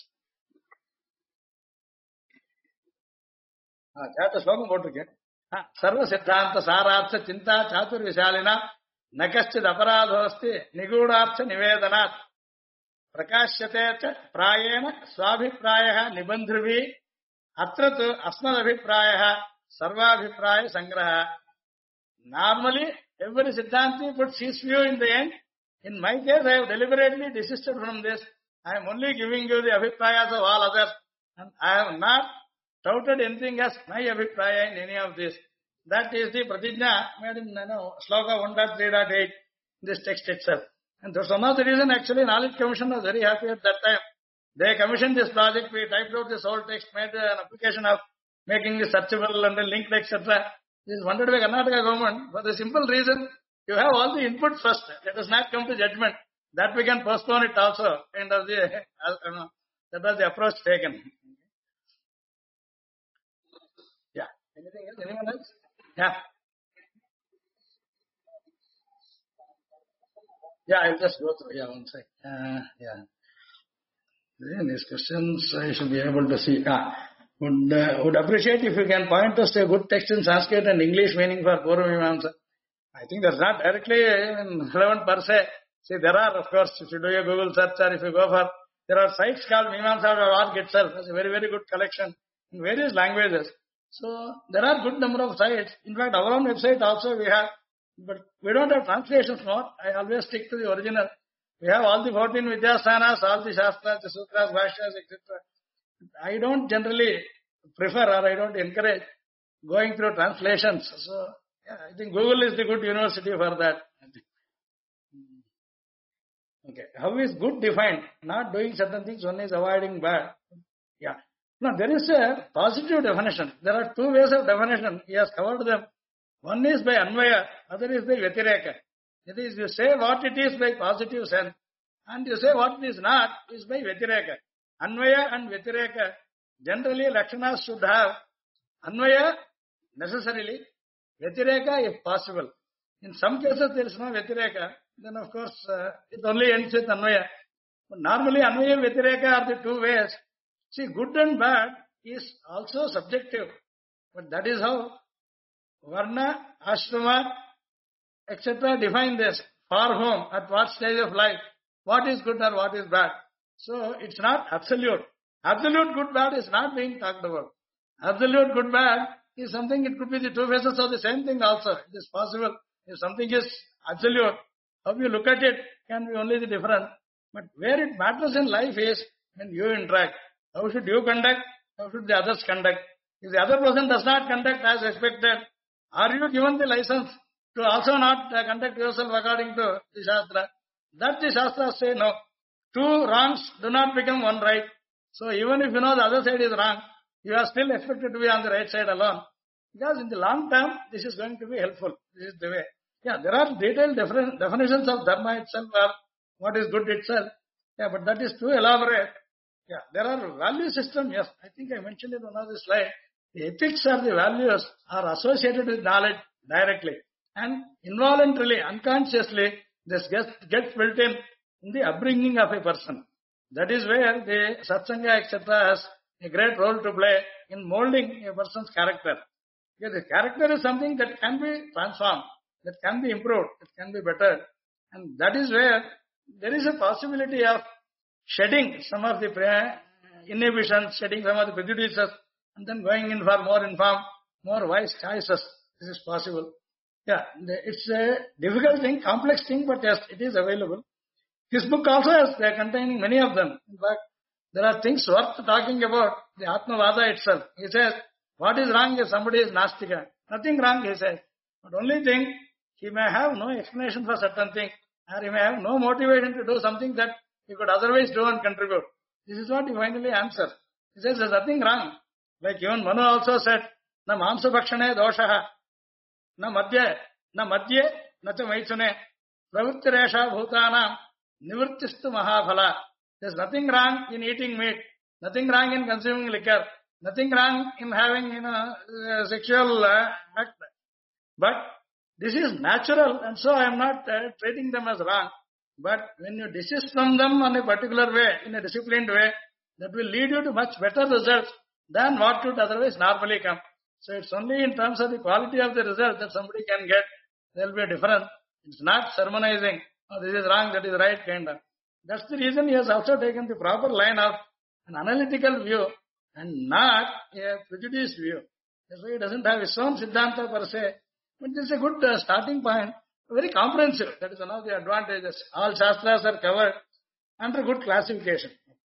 Chapter slogan போட்டிருக்கேன். சர்வ சித்தாந்த சாரார்த்த சிந்தா சாத்துர் விசாலினா நகஷ்டித் அபராதோஸ்தி நிகூடார்த்த நிவேதனாத் பிரகாஷ்யதே ச பிராயேண ஸ்வாபிப்பிராயः நிபந்திருவி அத்ர து அஸ்மதபிப்பிராயः சர்வாபிப்பிராய சங்கிரஹः. Normally, every Siddhanti puts his view in the end. In my case, I have deliberately desisted from this. I am only giving you the abhiprayas of all others. And I have not touted anything as my abhipraya in any of this. That is the pratijna made in sloka 1.3.8, this text itself. And that's one of the reason actually Knowledge Commission was very happy at that time. They commissioned this project, we typed out this whole text, made an application of making it searchable and then linked, etc. This is funded by Karnataka government for the simple reason you have all the inputs first. Let us not come to judgment. That we can postpone it also. Kind of the, that was the approach taken. Yeah. Anything else? Anyone else? Yeah. Yeah, I'll just go through. Yeah, one sec. Yeah. Then these questions I should be able to see. would appreciate if you can point us to a good text in Sanskrit and English meaning for Purvamimamsa. I think that's not directly relevant per se. See, there are, of course, if you do a Google search or if you go for, there are sites called Mimamsa.org itself. It's a very, very good collection in various languages. So, there are good number of sites. In fact, our own website also we have, but we don't have translations more. I always stick to the original. We have all the 14 Vidyasthanas, all the Shastras, the Sutras, Bhashyas, etc. I don't generally prefer or I don't encourage going through translations. So, yeah, I think Google is the good university for that. Okay. How is good defined? Not doing certain things, one is avoiding bad. Yeah. Now, there is a positive definition. There are two ways of definition. He has covered them. One is by Anvaya, other is by Vyatireka. That is, you say what it is by positive sense, and you say what it is not is by Vyatireka. Anvaya and Vyatireka, generally Lakshanas should have Anvaya necessarily, Vyatireka if possible. In some cases there is no Vyatireka, then of course it only ends with Anvaya. But normally Anvaya and Vyatireka are the two ways. See, good and bad is also subjective. But that is how Varna, Ashrama, etc. define this. For whom, at what stage of life, what is good or what is bad. So it's not absolute. Absolute good bad is not being talked about. Absolute good bad is something, it could be the two faces of the same thing also. It is possible. If something is absolute, how you look at it can be only the difference. But where it matters in life is when you interact. How should you conduct? How should the others conduct? If the other person does not conduct as expected, are you given the license to also not conduct yourself according to the Shastra? That the Shastras say no. Two wrongs do not become one right. So even if you know the other side is wrong, you are still expected to be on the right side alone. Because in the long term, this is going to be helpful. This is the way. Yeah, there are detailed definitions of Dharma itself or what is good itself. Yeah, but that is too elaborate. Yeah, there are value systems. Yes, I think I mentioned it on another slide. The ethics or the values are associated with knowledge directly. And involuntarily, unconsciously, this gets built in the upbringing of a person. That is where the satsanga, etc. has a great role to play in molding a person's character. Because the character is something that can be transformed, that can be improved, that can be bettered. And that is where there is a possibility of shedding some of the inhibitions, shedding some of the prejudices, and then going in for more informed, more wise choices. This is possible. Yeah, it's a difficult thing, complex thing, but yes, it is available. This book also has containing many of them. In fact, there are things worth talking about the Atmavada itself. He says, what is wrong if somebody is Nastika? Nothing wrong, he says. But only thing, he may have no explanation for certain thing, or he may have no motivation to do something that he could otherwise do and contribute. This is what he finally answers. He says, there's nothing wrong. Like even Manu also said, na mamsa bhakshane doshaha, na madhye, na cha maithune, pravrittiresha bhutana, nivrittistu mahaphala. There's nothing wrong in eating meat, nothing wrong in consuming liquor, nothing wrong in having sexual act. But this is natural, and so I am not treating them as wrong. But when you desist from them on a particular way, in a disciplined way, that will lead you to much better results than what would otherwise normally come. So it's only in terms of the quality of the result that somebody can get. There will be a difference. It's not sermonizing. Oh, this is wrong, that is right, kind of. That's the reason he has also taken the proper line of an analytical view and not a prejudiced view. That's why he doesn't have his own Siddhanta per se. But this is a good starting point. Very comprehensive. That is one of the advantages. All Shastras are covered under good classification.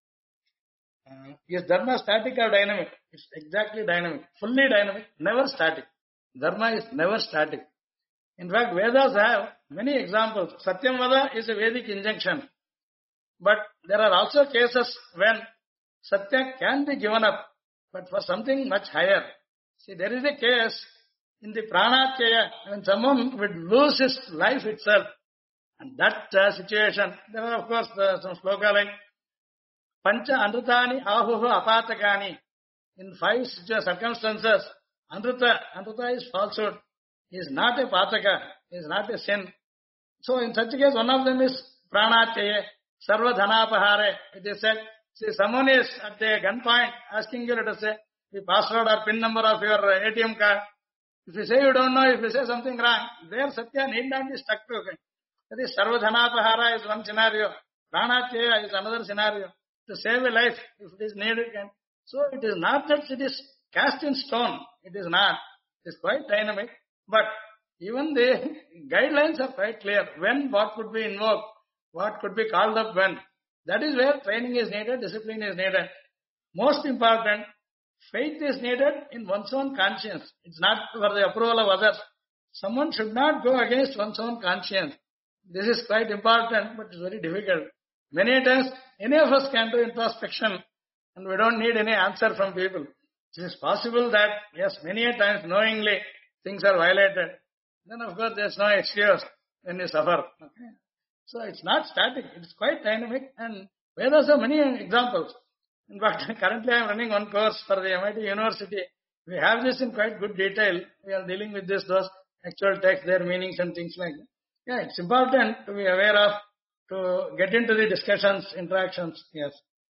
Is Dharma static or dynamic? It's exactly dynamic. Fully dynamic, never static. Dharma is never static. In fact, Vedas have many examples. Satyam is a Vedic injunction. But there are also cases when Satya can be given up, but for something much higher. See, there is a case in the Pranatyaya when someone would lose his life itself. And that situation, there are of course some sloka like Pancha Anrutani Ahuhu Apatakani. In 5 circumstances, Anruta is falsehood. He is not a Pataka. He is not a sin. So in such a case, one of them is Pranatyaya, Sarva Dhanapahare. It is said, see, someone is at a gunpoint asking you, let us say, the password or PIN number of your ATM card. If you say you don't know, if you say something wrong, there Satya need not be stuck to it. That is Sarvadhanapahara is one scenario. Pranatya is another scenario. To save a life, if it is needed. So it is not that it is cast in stone. It is not. It is quite dynamic. But even the guidelines are quite clear. When, what could be invoked, what could be called up when. That is where training is needed, discipline is needed. Most important, faith is needed in one's own conscience. It's not for the approval of others. Someone should not go against one's own conscience. This is quite important, but it's very difficult. Many times, any of us can do introspection and we don't need any answer from people. It is possible that, yes, many a times knowingly things are violated. Then of course there's no excuse when you suffer. Okay? So it's not static, it's quite dynamic and Vedas have many examples. In fact, currently I am running one course for the MIT University. We have this in quite good detail. We are dealing with this, those actual texts, their meanings and things like that. Yeah, it's important to be aware of, to get into the discussions, interactions. Yes.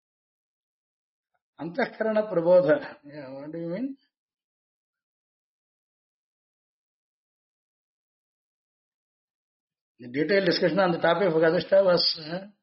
Antahkarana prabodha. Yeah, what do you mean? The detailed discussion on the topic of Gadishta was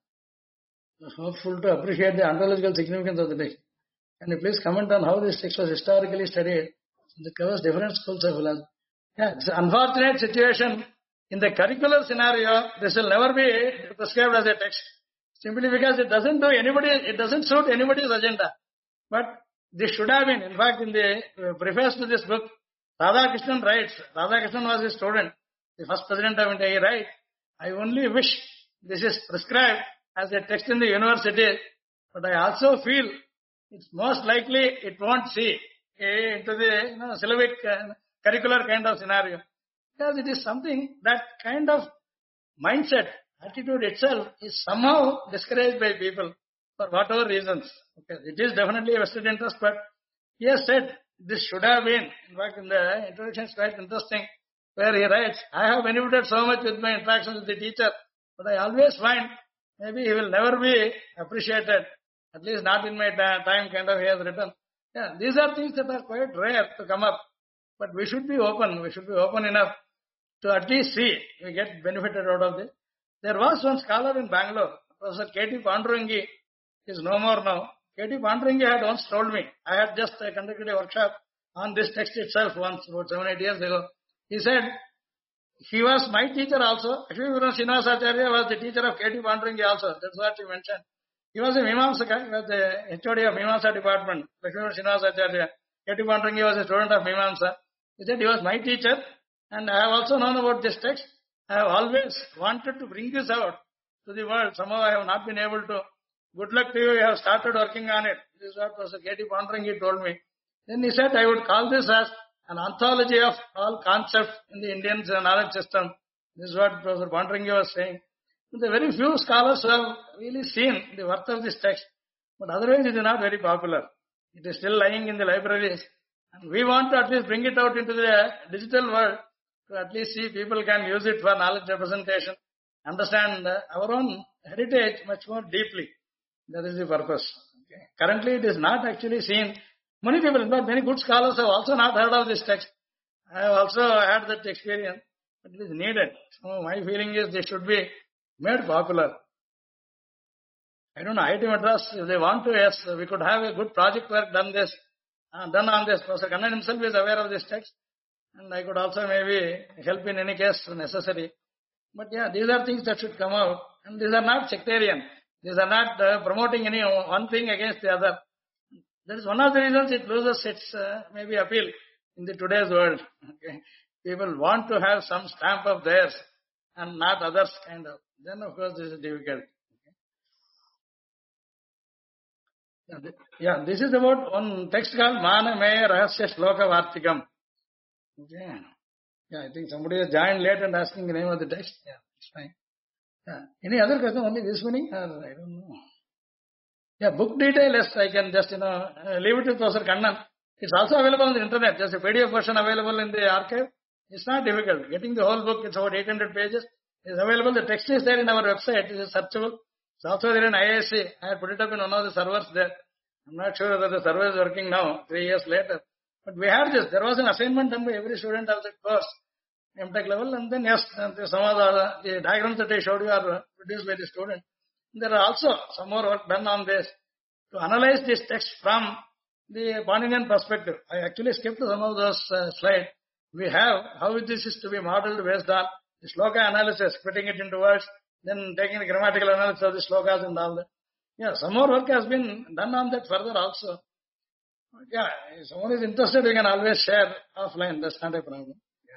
hopeful to appreciate the ontological significance of the text. Can you please comment on how this text was historically studied? It covers different schools of philosophy. Yeah, it's an unfortunate situation. In the curricular scenario, this will never be prescribed as a text. Simply because it doesn't suit anybody's agenda. But this should have been. In fact, in the preface to this book, Radhakrishnan writes, Radhakrishnan was his student, the first president of India, he writes, I only wish this is prescribed as a text in the university, but I also feel it's most likely it won't see into the syllabic curricular kind of scenario. Because it is something that kind of mindset, attitude itself is somehow discouraged by people for whatever reasons. Okay, it is definitely a vested interest, but he has said this should have been. In fact, in the introduction is quite interesting, where he writes, I have benefited so much with my interactions with the teacher, but I always find maybe he will never be appreciated, at least not in my time, kind of he has written. Yeah, these are things that are quite rare to come up, but we should be open. We should be open enough to at least see we get benefited out of this. There was one scholar in Bangalore, Professor K.T. Pandurangi, is no more now. K.T. Pandurangi had once told me, I had just conducted a workshop on this text itself once, about 7-8 years ago. He said, he was my teacher also. Actually, Srinivasacharya was the teacher of K.T. Pandurangi also. That's what he mentioned. He was a Mimamsaka. He was the HOD of Mimamsa department. Srinivasacharya. K.T. Pandurangi was a student of Mimamsa. He said he was my teacher and I have also known about this text. I have always wanted to bring this out to the world. Somehow I have not been able to. Good luck to you. You have started working on it. This is what Professor K.T. Pandurangi told me. Then he said I would call this as an anthology of all concepts in the Indian knowledge system. This is what Professor Pandurangi was saying. There are very few scholars who have really seen the worth of this text, but otherwise it is not very popular. It is still lying in the libraries. And we want to at least bring it out into the digital world to at least see people can use it for knowledge representation, understand our own heritage much more deeply. That is the purpose. Okay. Currently it is not actually seen. Many people, in fact, many good scholars have also not heard of this text. I have also had that experience, but it is needed. So my feeling is they should be made popular. I don't know, IIT Madras, if they want to, yes, we could have a good project work done on this. Professor Kannan himself is aware of this text, and I could also maybe help in any case necessary. But yeah, these are things that should come out, and these are not sectarian. These are not promoting any one thing against the other. That is one of the reasons it loses its maybe appeal in the today's world. Okay. People want to have some stamp of theirs and not others kind of. Then of course this is difficult. Okay. Yeah, this is about one text called Mana Meya Rahasya Shloka Vartikam. Okay. Yeah, I think somebody has joined late and asking the name of the text. Yeah, it's fine. Yeah. Any other question? Only this many? I don't know. Yeah, book detail, yes, I can just, leave it with Professor Kannan. It's also available on the internet. There's a PDF version available in the archive. It's not difficult. Getting the whole book, it's about 800 pages. It's available. The text is there in our website. It is searchable. It's also there in IISc. I had put it up in one of the servers there. I'm not sure whether the survey is working now, 3 years later. But we had this. There was an assignment done by every student of that course, MTech level, and then yes, some of the diagrams that I showed you are produced by the student. There are also some more work done on this to analyze this text from the Paninian perspective. I actually skipped some of those slides. We have how this is to be modeled based on the sloka analysis, putting it into words, then taking the grammatical analysis of the slokas and all that. Yeah, some more work has been done on that further also. Yeah, if someone is interested, we can always share offline. That's not a problem.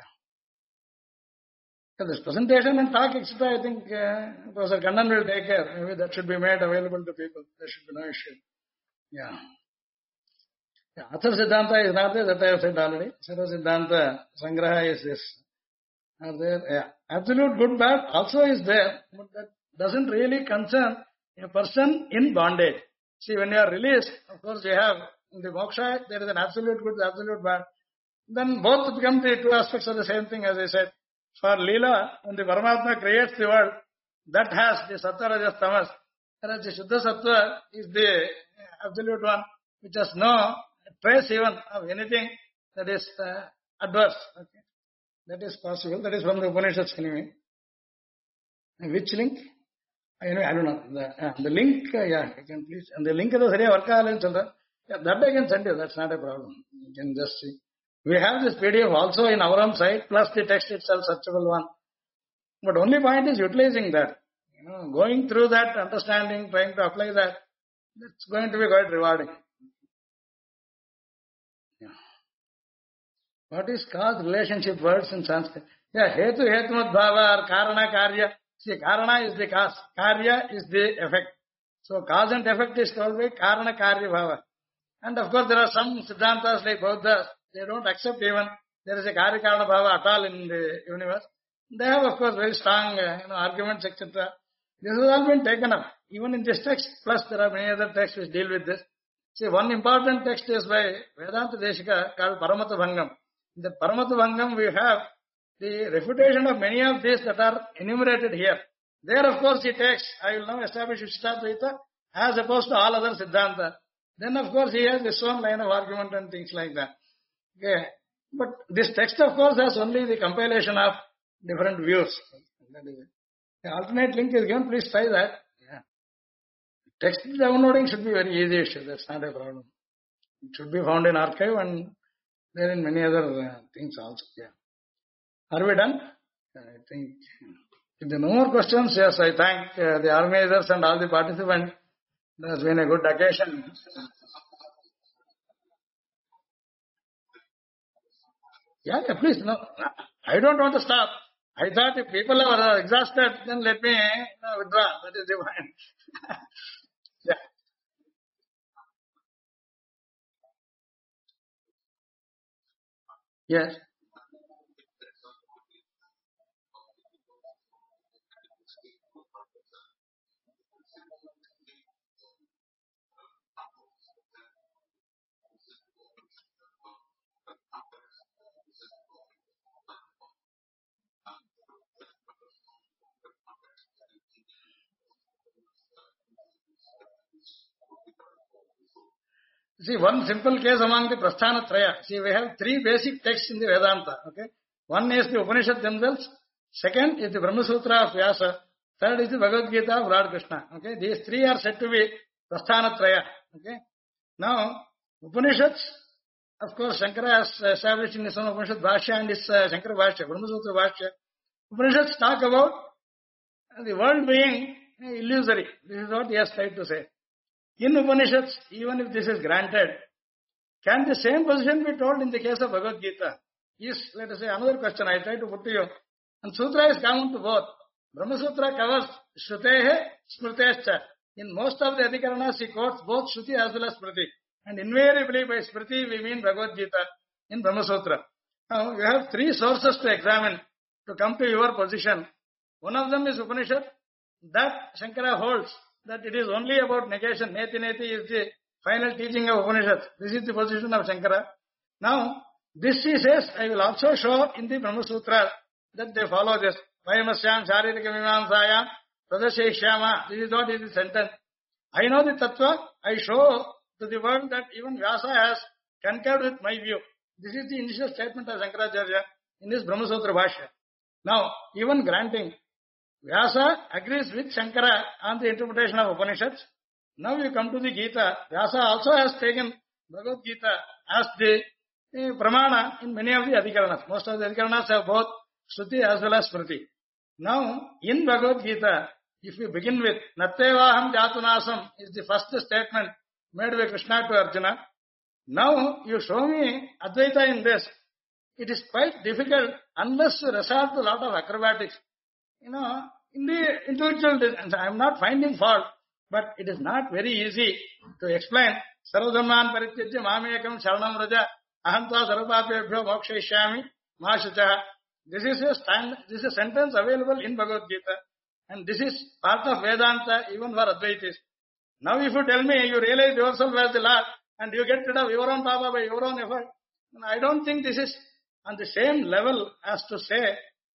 Yeah. This presentation and talk, etc., I think Professor Kannan will take care. Maybe that should be made available to people. There should be no issue. Yeah. Yeah. Athar Siddhanta is not there, that I have said already. Sarva Siddhanta Sangraha is this. Are there? Yeah. Absolute good bad also is there, but that doesn't really concern a person in bondage. See, when you are released, of course, you have in the moksha, there is an absolute good, absolute bad. Then both become the two aspects of the same thing, as I said. For Leela, when the Paramatma creates the world, that has the Sattva, Rajas, Tamas. Whereas the Shuddha Sattva is the absolute one, which has no trace even of anything that is adverse. Okay. That is possible. That is from the Upanishads anyway. Which link? Anyway, I don't know. The link, yeah, you can please. And the link is the Varka yeah, that I can send you. That's not a problem. You can just see. We have this PDF also in our own site, plus the text itself, searchable one. But only point is utilizing that. Going through that, understanding, trying to apply that, that's going to be quite rewarding. Yeah. What is cause relationship words in Sanskrit? Yeah, Hetu, Hetumat Bhava, or Karana, Karya. See, Karana is the cause, Karya is the effect. So, cause and effect is told by Karana, Karya Bhava. And of course, there are some Siddhantas like Buddhas, they don't accept even there is a Karya Karana Bhava at all in the universe. They have, of course, very strong arguments, etc. This has all been taken up, even in this text, plus there are many other texts which deal with this. See, one important text is by Vedanta Deshika called Paramata Bhangam. In the Paramata Bhangam, we have the refutation of many of these that are enumerated here. There, of course, he takes, I will now establish Vishishtadvaita as opposed to all other Siddhanta. Then, of course, he has his own line of argument and things like that. Okay. But this text, of course, has only the compilation of different views. That is it. The alternate link is given. Please try that. Yeah. Text downloading should be very easy issue. That's not a problem. It should be found in archive and there in many other things also. Yeah. Are we done? I think. If there are no more questions, yes, I thank the organizers and all the participants. It has been a good occasion. Yeah, please. No, I don't want to stop. I thought if people are exhausted, then let me withdraw. That is divine. Yeah. Yes. See, one simple case among the Prasthana Traya. See, we have three basic texts in the Vedanta. Okay. One is the Upanishad themselves. Second is the Brahma Sutra of Vyasa. Third is the Bhagavad Gita of Lord Krishna. Okay. These three are said to be Prasthana Traya. Okay. Now, Upanishads, of course, Shankara has established in his own Upanishad Bhashya and his Shankara Bhashya, Brahma Sutra Bhashya. Upanishads talk about the world being illusory. This is what he has tried to say. In Upanishads, even if this is granted, can the same position be told in the case of Bhagavad Gita? Is, let us say, another question I try to put to you. And Sutra is common to both. Brahma Sutra covers Shrutehe, Smrtescha. In most of the Adhikaranas, he quotes both Shruti as well as Smriti. And invariably by Smriti, we mean Bhagavad Gita in Brahma Sutra. Now, you have three sources to examine to come to your position. One of them is Upanishad. That Shankara holds that it is only about negation. Neti Neti is the final teaching of Upanishad. This is the position of Shankara. Now, this he says, I will also show in the Brahma Sutra that they follow this. Vayamasyan Sharirika Mimamsayam Pradashishyama. This is what is the sentence. I know the Tattva. I show to the world that even Vyasa has concurred with my view. This is the initial statement of Shankaracharya in his Brahmasutra Bhashya. Now, even granting Vyasa agrees with Shankara on the interpretation of Upanishads. Now you come to the Gita. Vyasa also has taken Bhagavad Gita as the pramana in many of the Adhikaranas. Most of the Adhikaranas have both Shruti as well as Smriti. Now, in Bhagavad Gita, if you begin with Nattevaham Jatunasam is the first statement made by Krishna to Arjuna. Now you show me Advaita in this. It is quite difficult unless you resort to a lot of acrobatics. In the intellectual, I am not finding fault, but it is not very easy to explain. Sarvadhamman Parityajya Mamekam Sharanam Raja Ahanta Sarvapapebhyo Mokshayishyami Mashucha. This is a sentence available in Bhagavad Gita, and this is part of Vedanta even for Advaitis. Now if you tell me you realize yourself as the Lord and you get rid of your own Baba by your own effort, I don't think this is on the same level as to say,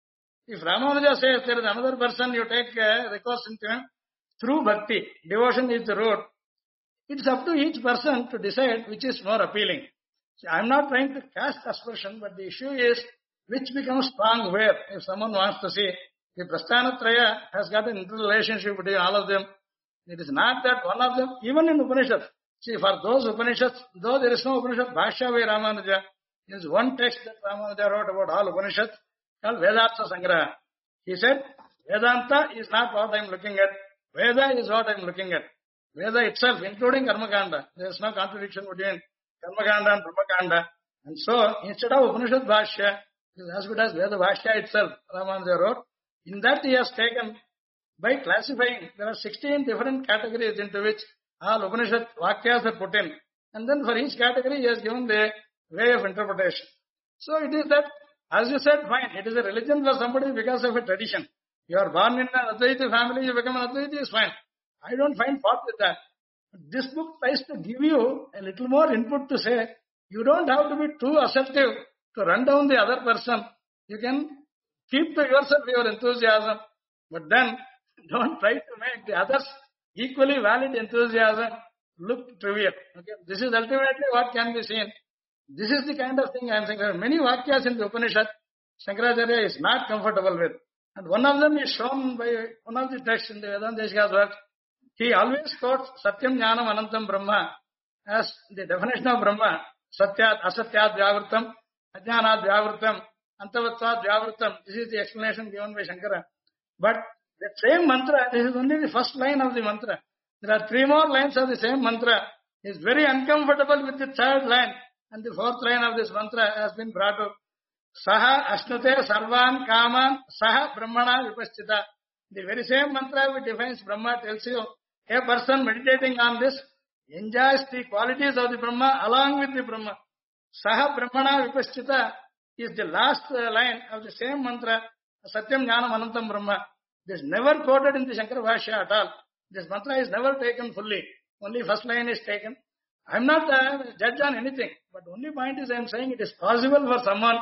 if Ramanuja says there is another person you take recourse into him through bhakti, devotion is the road, it's up to each person to decide which is more appealing. So I am not trying to cast aspersion, but the issue is which becomes strong where. If someone wants to see, the Prasthanatraya has got an interrelationship between all of them. It is not that one of them, even in Upanishads. See, for those Upanishads, though there is no Upanishad Bhashya by Ramanuja, there is one text that Ramanuja wrote about all Upanishads called Vedartha Sangraha. He said, Vedanta is not what I am looking at. Veda is what I am looking at. Veda itself, including Karmakanda. There is no contradiction between Karmakanda and Brahmakanda. And so, instead of Upanishad Bhashya, it is as good as Veda Bhashya itself, Ramanuja wrote. In that he has taken, by classifying, there are 16 different categories into which all Upanishad Vakyas are put in. And then for each category he has given the way of interpretation. So it is that, as you said, fine, it is a religion for somebody because of a tradition. You are born in an Advaita family, you become an Advaita, is fine. I don't find fault with that. But this book tries to give you a little more input to say, you don't have to be too assertive to run down the other person. You can keep to yourself your enthusiasm, but then don't try to make the others equally valid enthusiasm look trivial. Okay? This is ultimately what can be seen. This is the kind of thing I am saying. There are many Vakyas in the Upanishad Shankaracharya is not comfortable with. And one of them is shown by one of the texts in the Vedanta Deshika's work. He always quotes Satyam Jnanam Anantam Brahma as the definition of Brahma. Satyat, Asatyat Vyavritam, Ajnanat Vyavritam, Antavatvat Vyavritam. This is the explanation given by Shankara. But the same mantra, this is only the first line of the mantra. There are 3 more lines of the same mantra. He is very uncomfortable with the 3rd line. And the 4th line of this mantra has been brought up. Saha Ashnute Sarvan Kaman Saha Brahmana Vipaschita. The very same mantra which defines Brahma tells you, a person meditating on this enjoys the qualities of the Brahma along with the Brahma. Saha Brahmana Vipaschita is the last line of the same mantra, Satyam Jnanam Anantam Brahma. This is never quoted in the Shankara Bhashya at all. This mantra is never taken fully. Only first line is taken. I am not a judge on anything, but only point is I am saying it is possible for someone,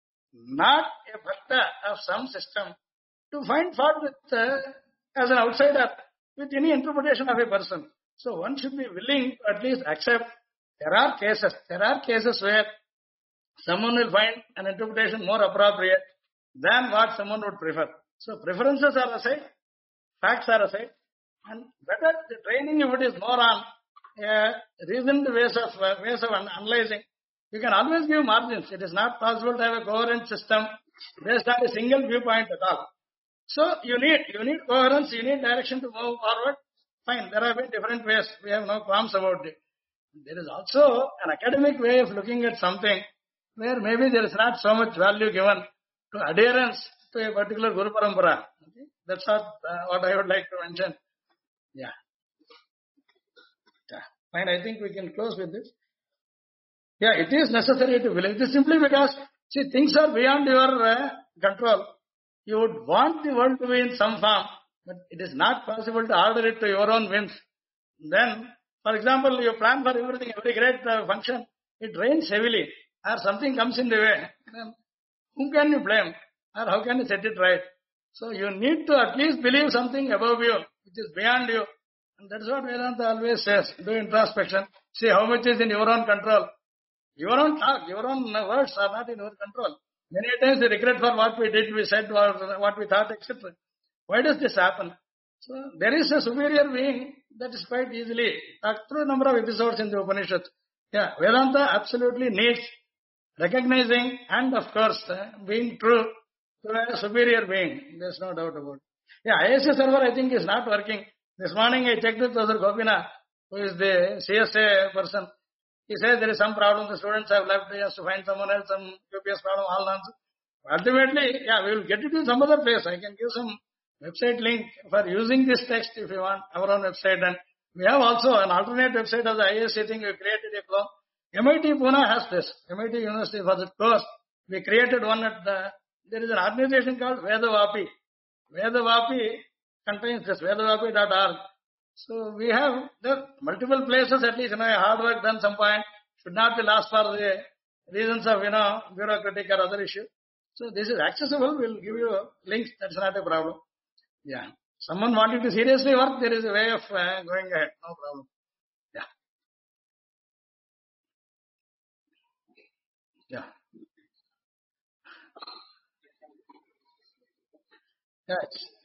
not a bhakta of some system, to find fault with, as an outsider, with any interpretation of a person. So one should be willing to at least accept there are cases where someone will find an interpretation more appropriate than what someone would prefer. So preferences are aside, facts are aside, and better the training if it is more on reasoned ways of analyzing. You can always give margins. It is not possible to have a coherent system based on a single viewpoint at all. So you need coherence, you need direction to move forward. Fine, there have been different ways. We have no qualms about it. There is also an academic way of looking at something where maybe there is not so much value given to adherence to a particular Guru Parampara. Okay? That's what I would like to mention. Yeah. Fine, I think we can close with this. Yeah, it is necessary to believe. It is simply because, see, things are beyond your control. You would want the world to be in some form, but it is not possible to order it to your own whims. Then, for example, you plan for everything, every great function, it rains heavily, or something comes in the way, then whom can you blame? Or how can you set it right? So you need to at least believe something above you, which is beyond you. And that's what Vedanta always says. Do introspection. See how much is in your own control. Your own talk, your own words are not in your control. Many times we regret for what we did, we said, or what we thought, etc. Why does this happen? So there is a superior being that is quite easily talked through a number of episodes in the Upanishads. Yeah, Vedanta absolutely needs recognizing and of course being true to a superior being. There's no doubt about it. Yeah, ISA server I think is not working. This morning I checked with Professor Gopina, who is the CSA person. He says there is some problem, the students have left, he has to find someone else, some UPS problem, all nonsense. Ultimately, yeah, we will get it in some other place. I can give some website link for using this text if you want, our own website. And we have also an alternate website of the ISA thing, we created a clone. MIT Pune has this. MIT University for the course. We created one at the, there is an organization called Vedavapi. Vedavapi contains this, vedavapi.org. So we have the multiple places at least, hard work done some point should not be lost for the reasons of, bureaucratic or other issue. So this is accessible. We'll give you links. That's not a problem. Yeah. Someone wanting to seriously work, there is a way of going ahead. No problem. Yeah. Yeah. Yeah.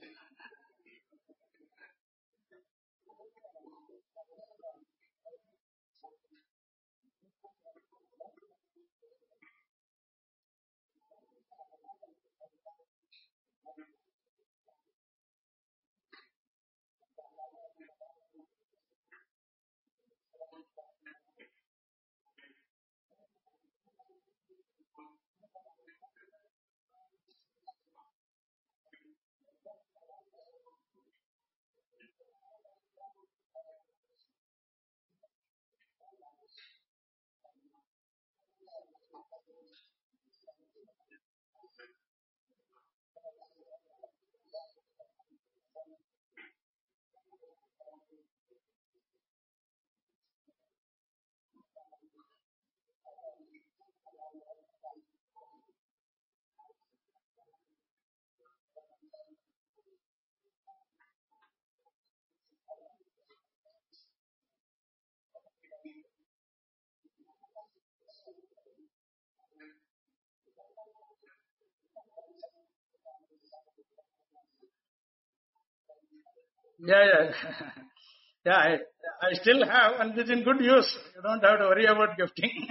Yeah, yeah. Yeah, I still have, and it's in good use. You don't have to worry about gifting.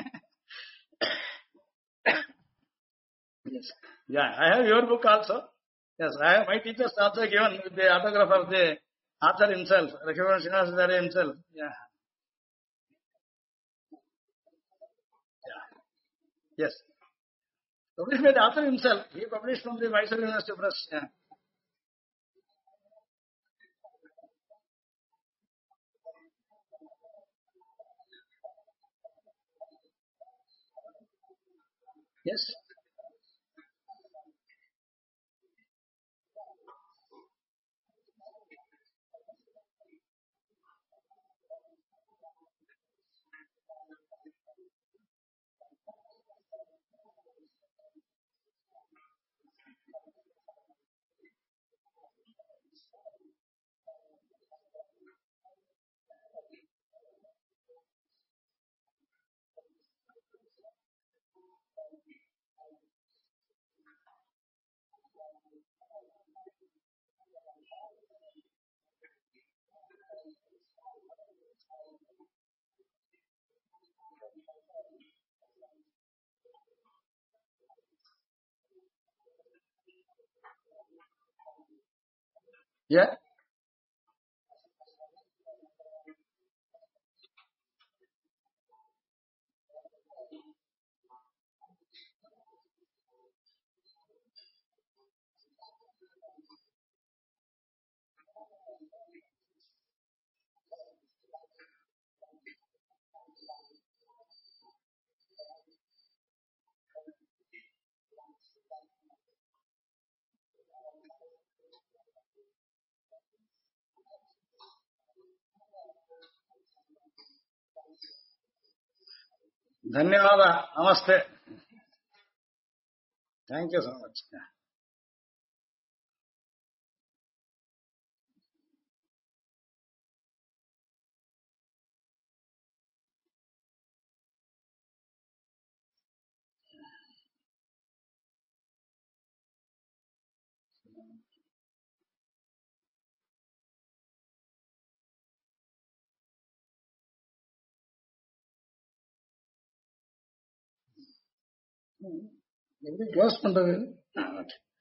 Yes. Yeah, I have your book also. Yes, I have my teachers also given with the autograph of the author himself, Rakhivan Srinivasacharya himself. Yeah, yeah. Yes. Published by the author himself. He published from the Mysore University Press. Yeah. Yes. Yeah. Dhanyavada. Namaste. Thank you so much. Yeah. எப்படி close பண்றது?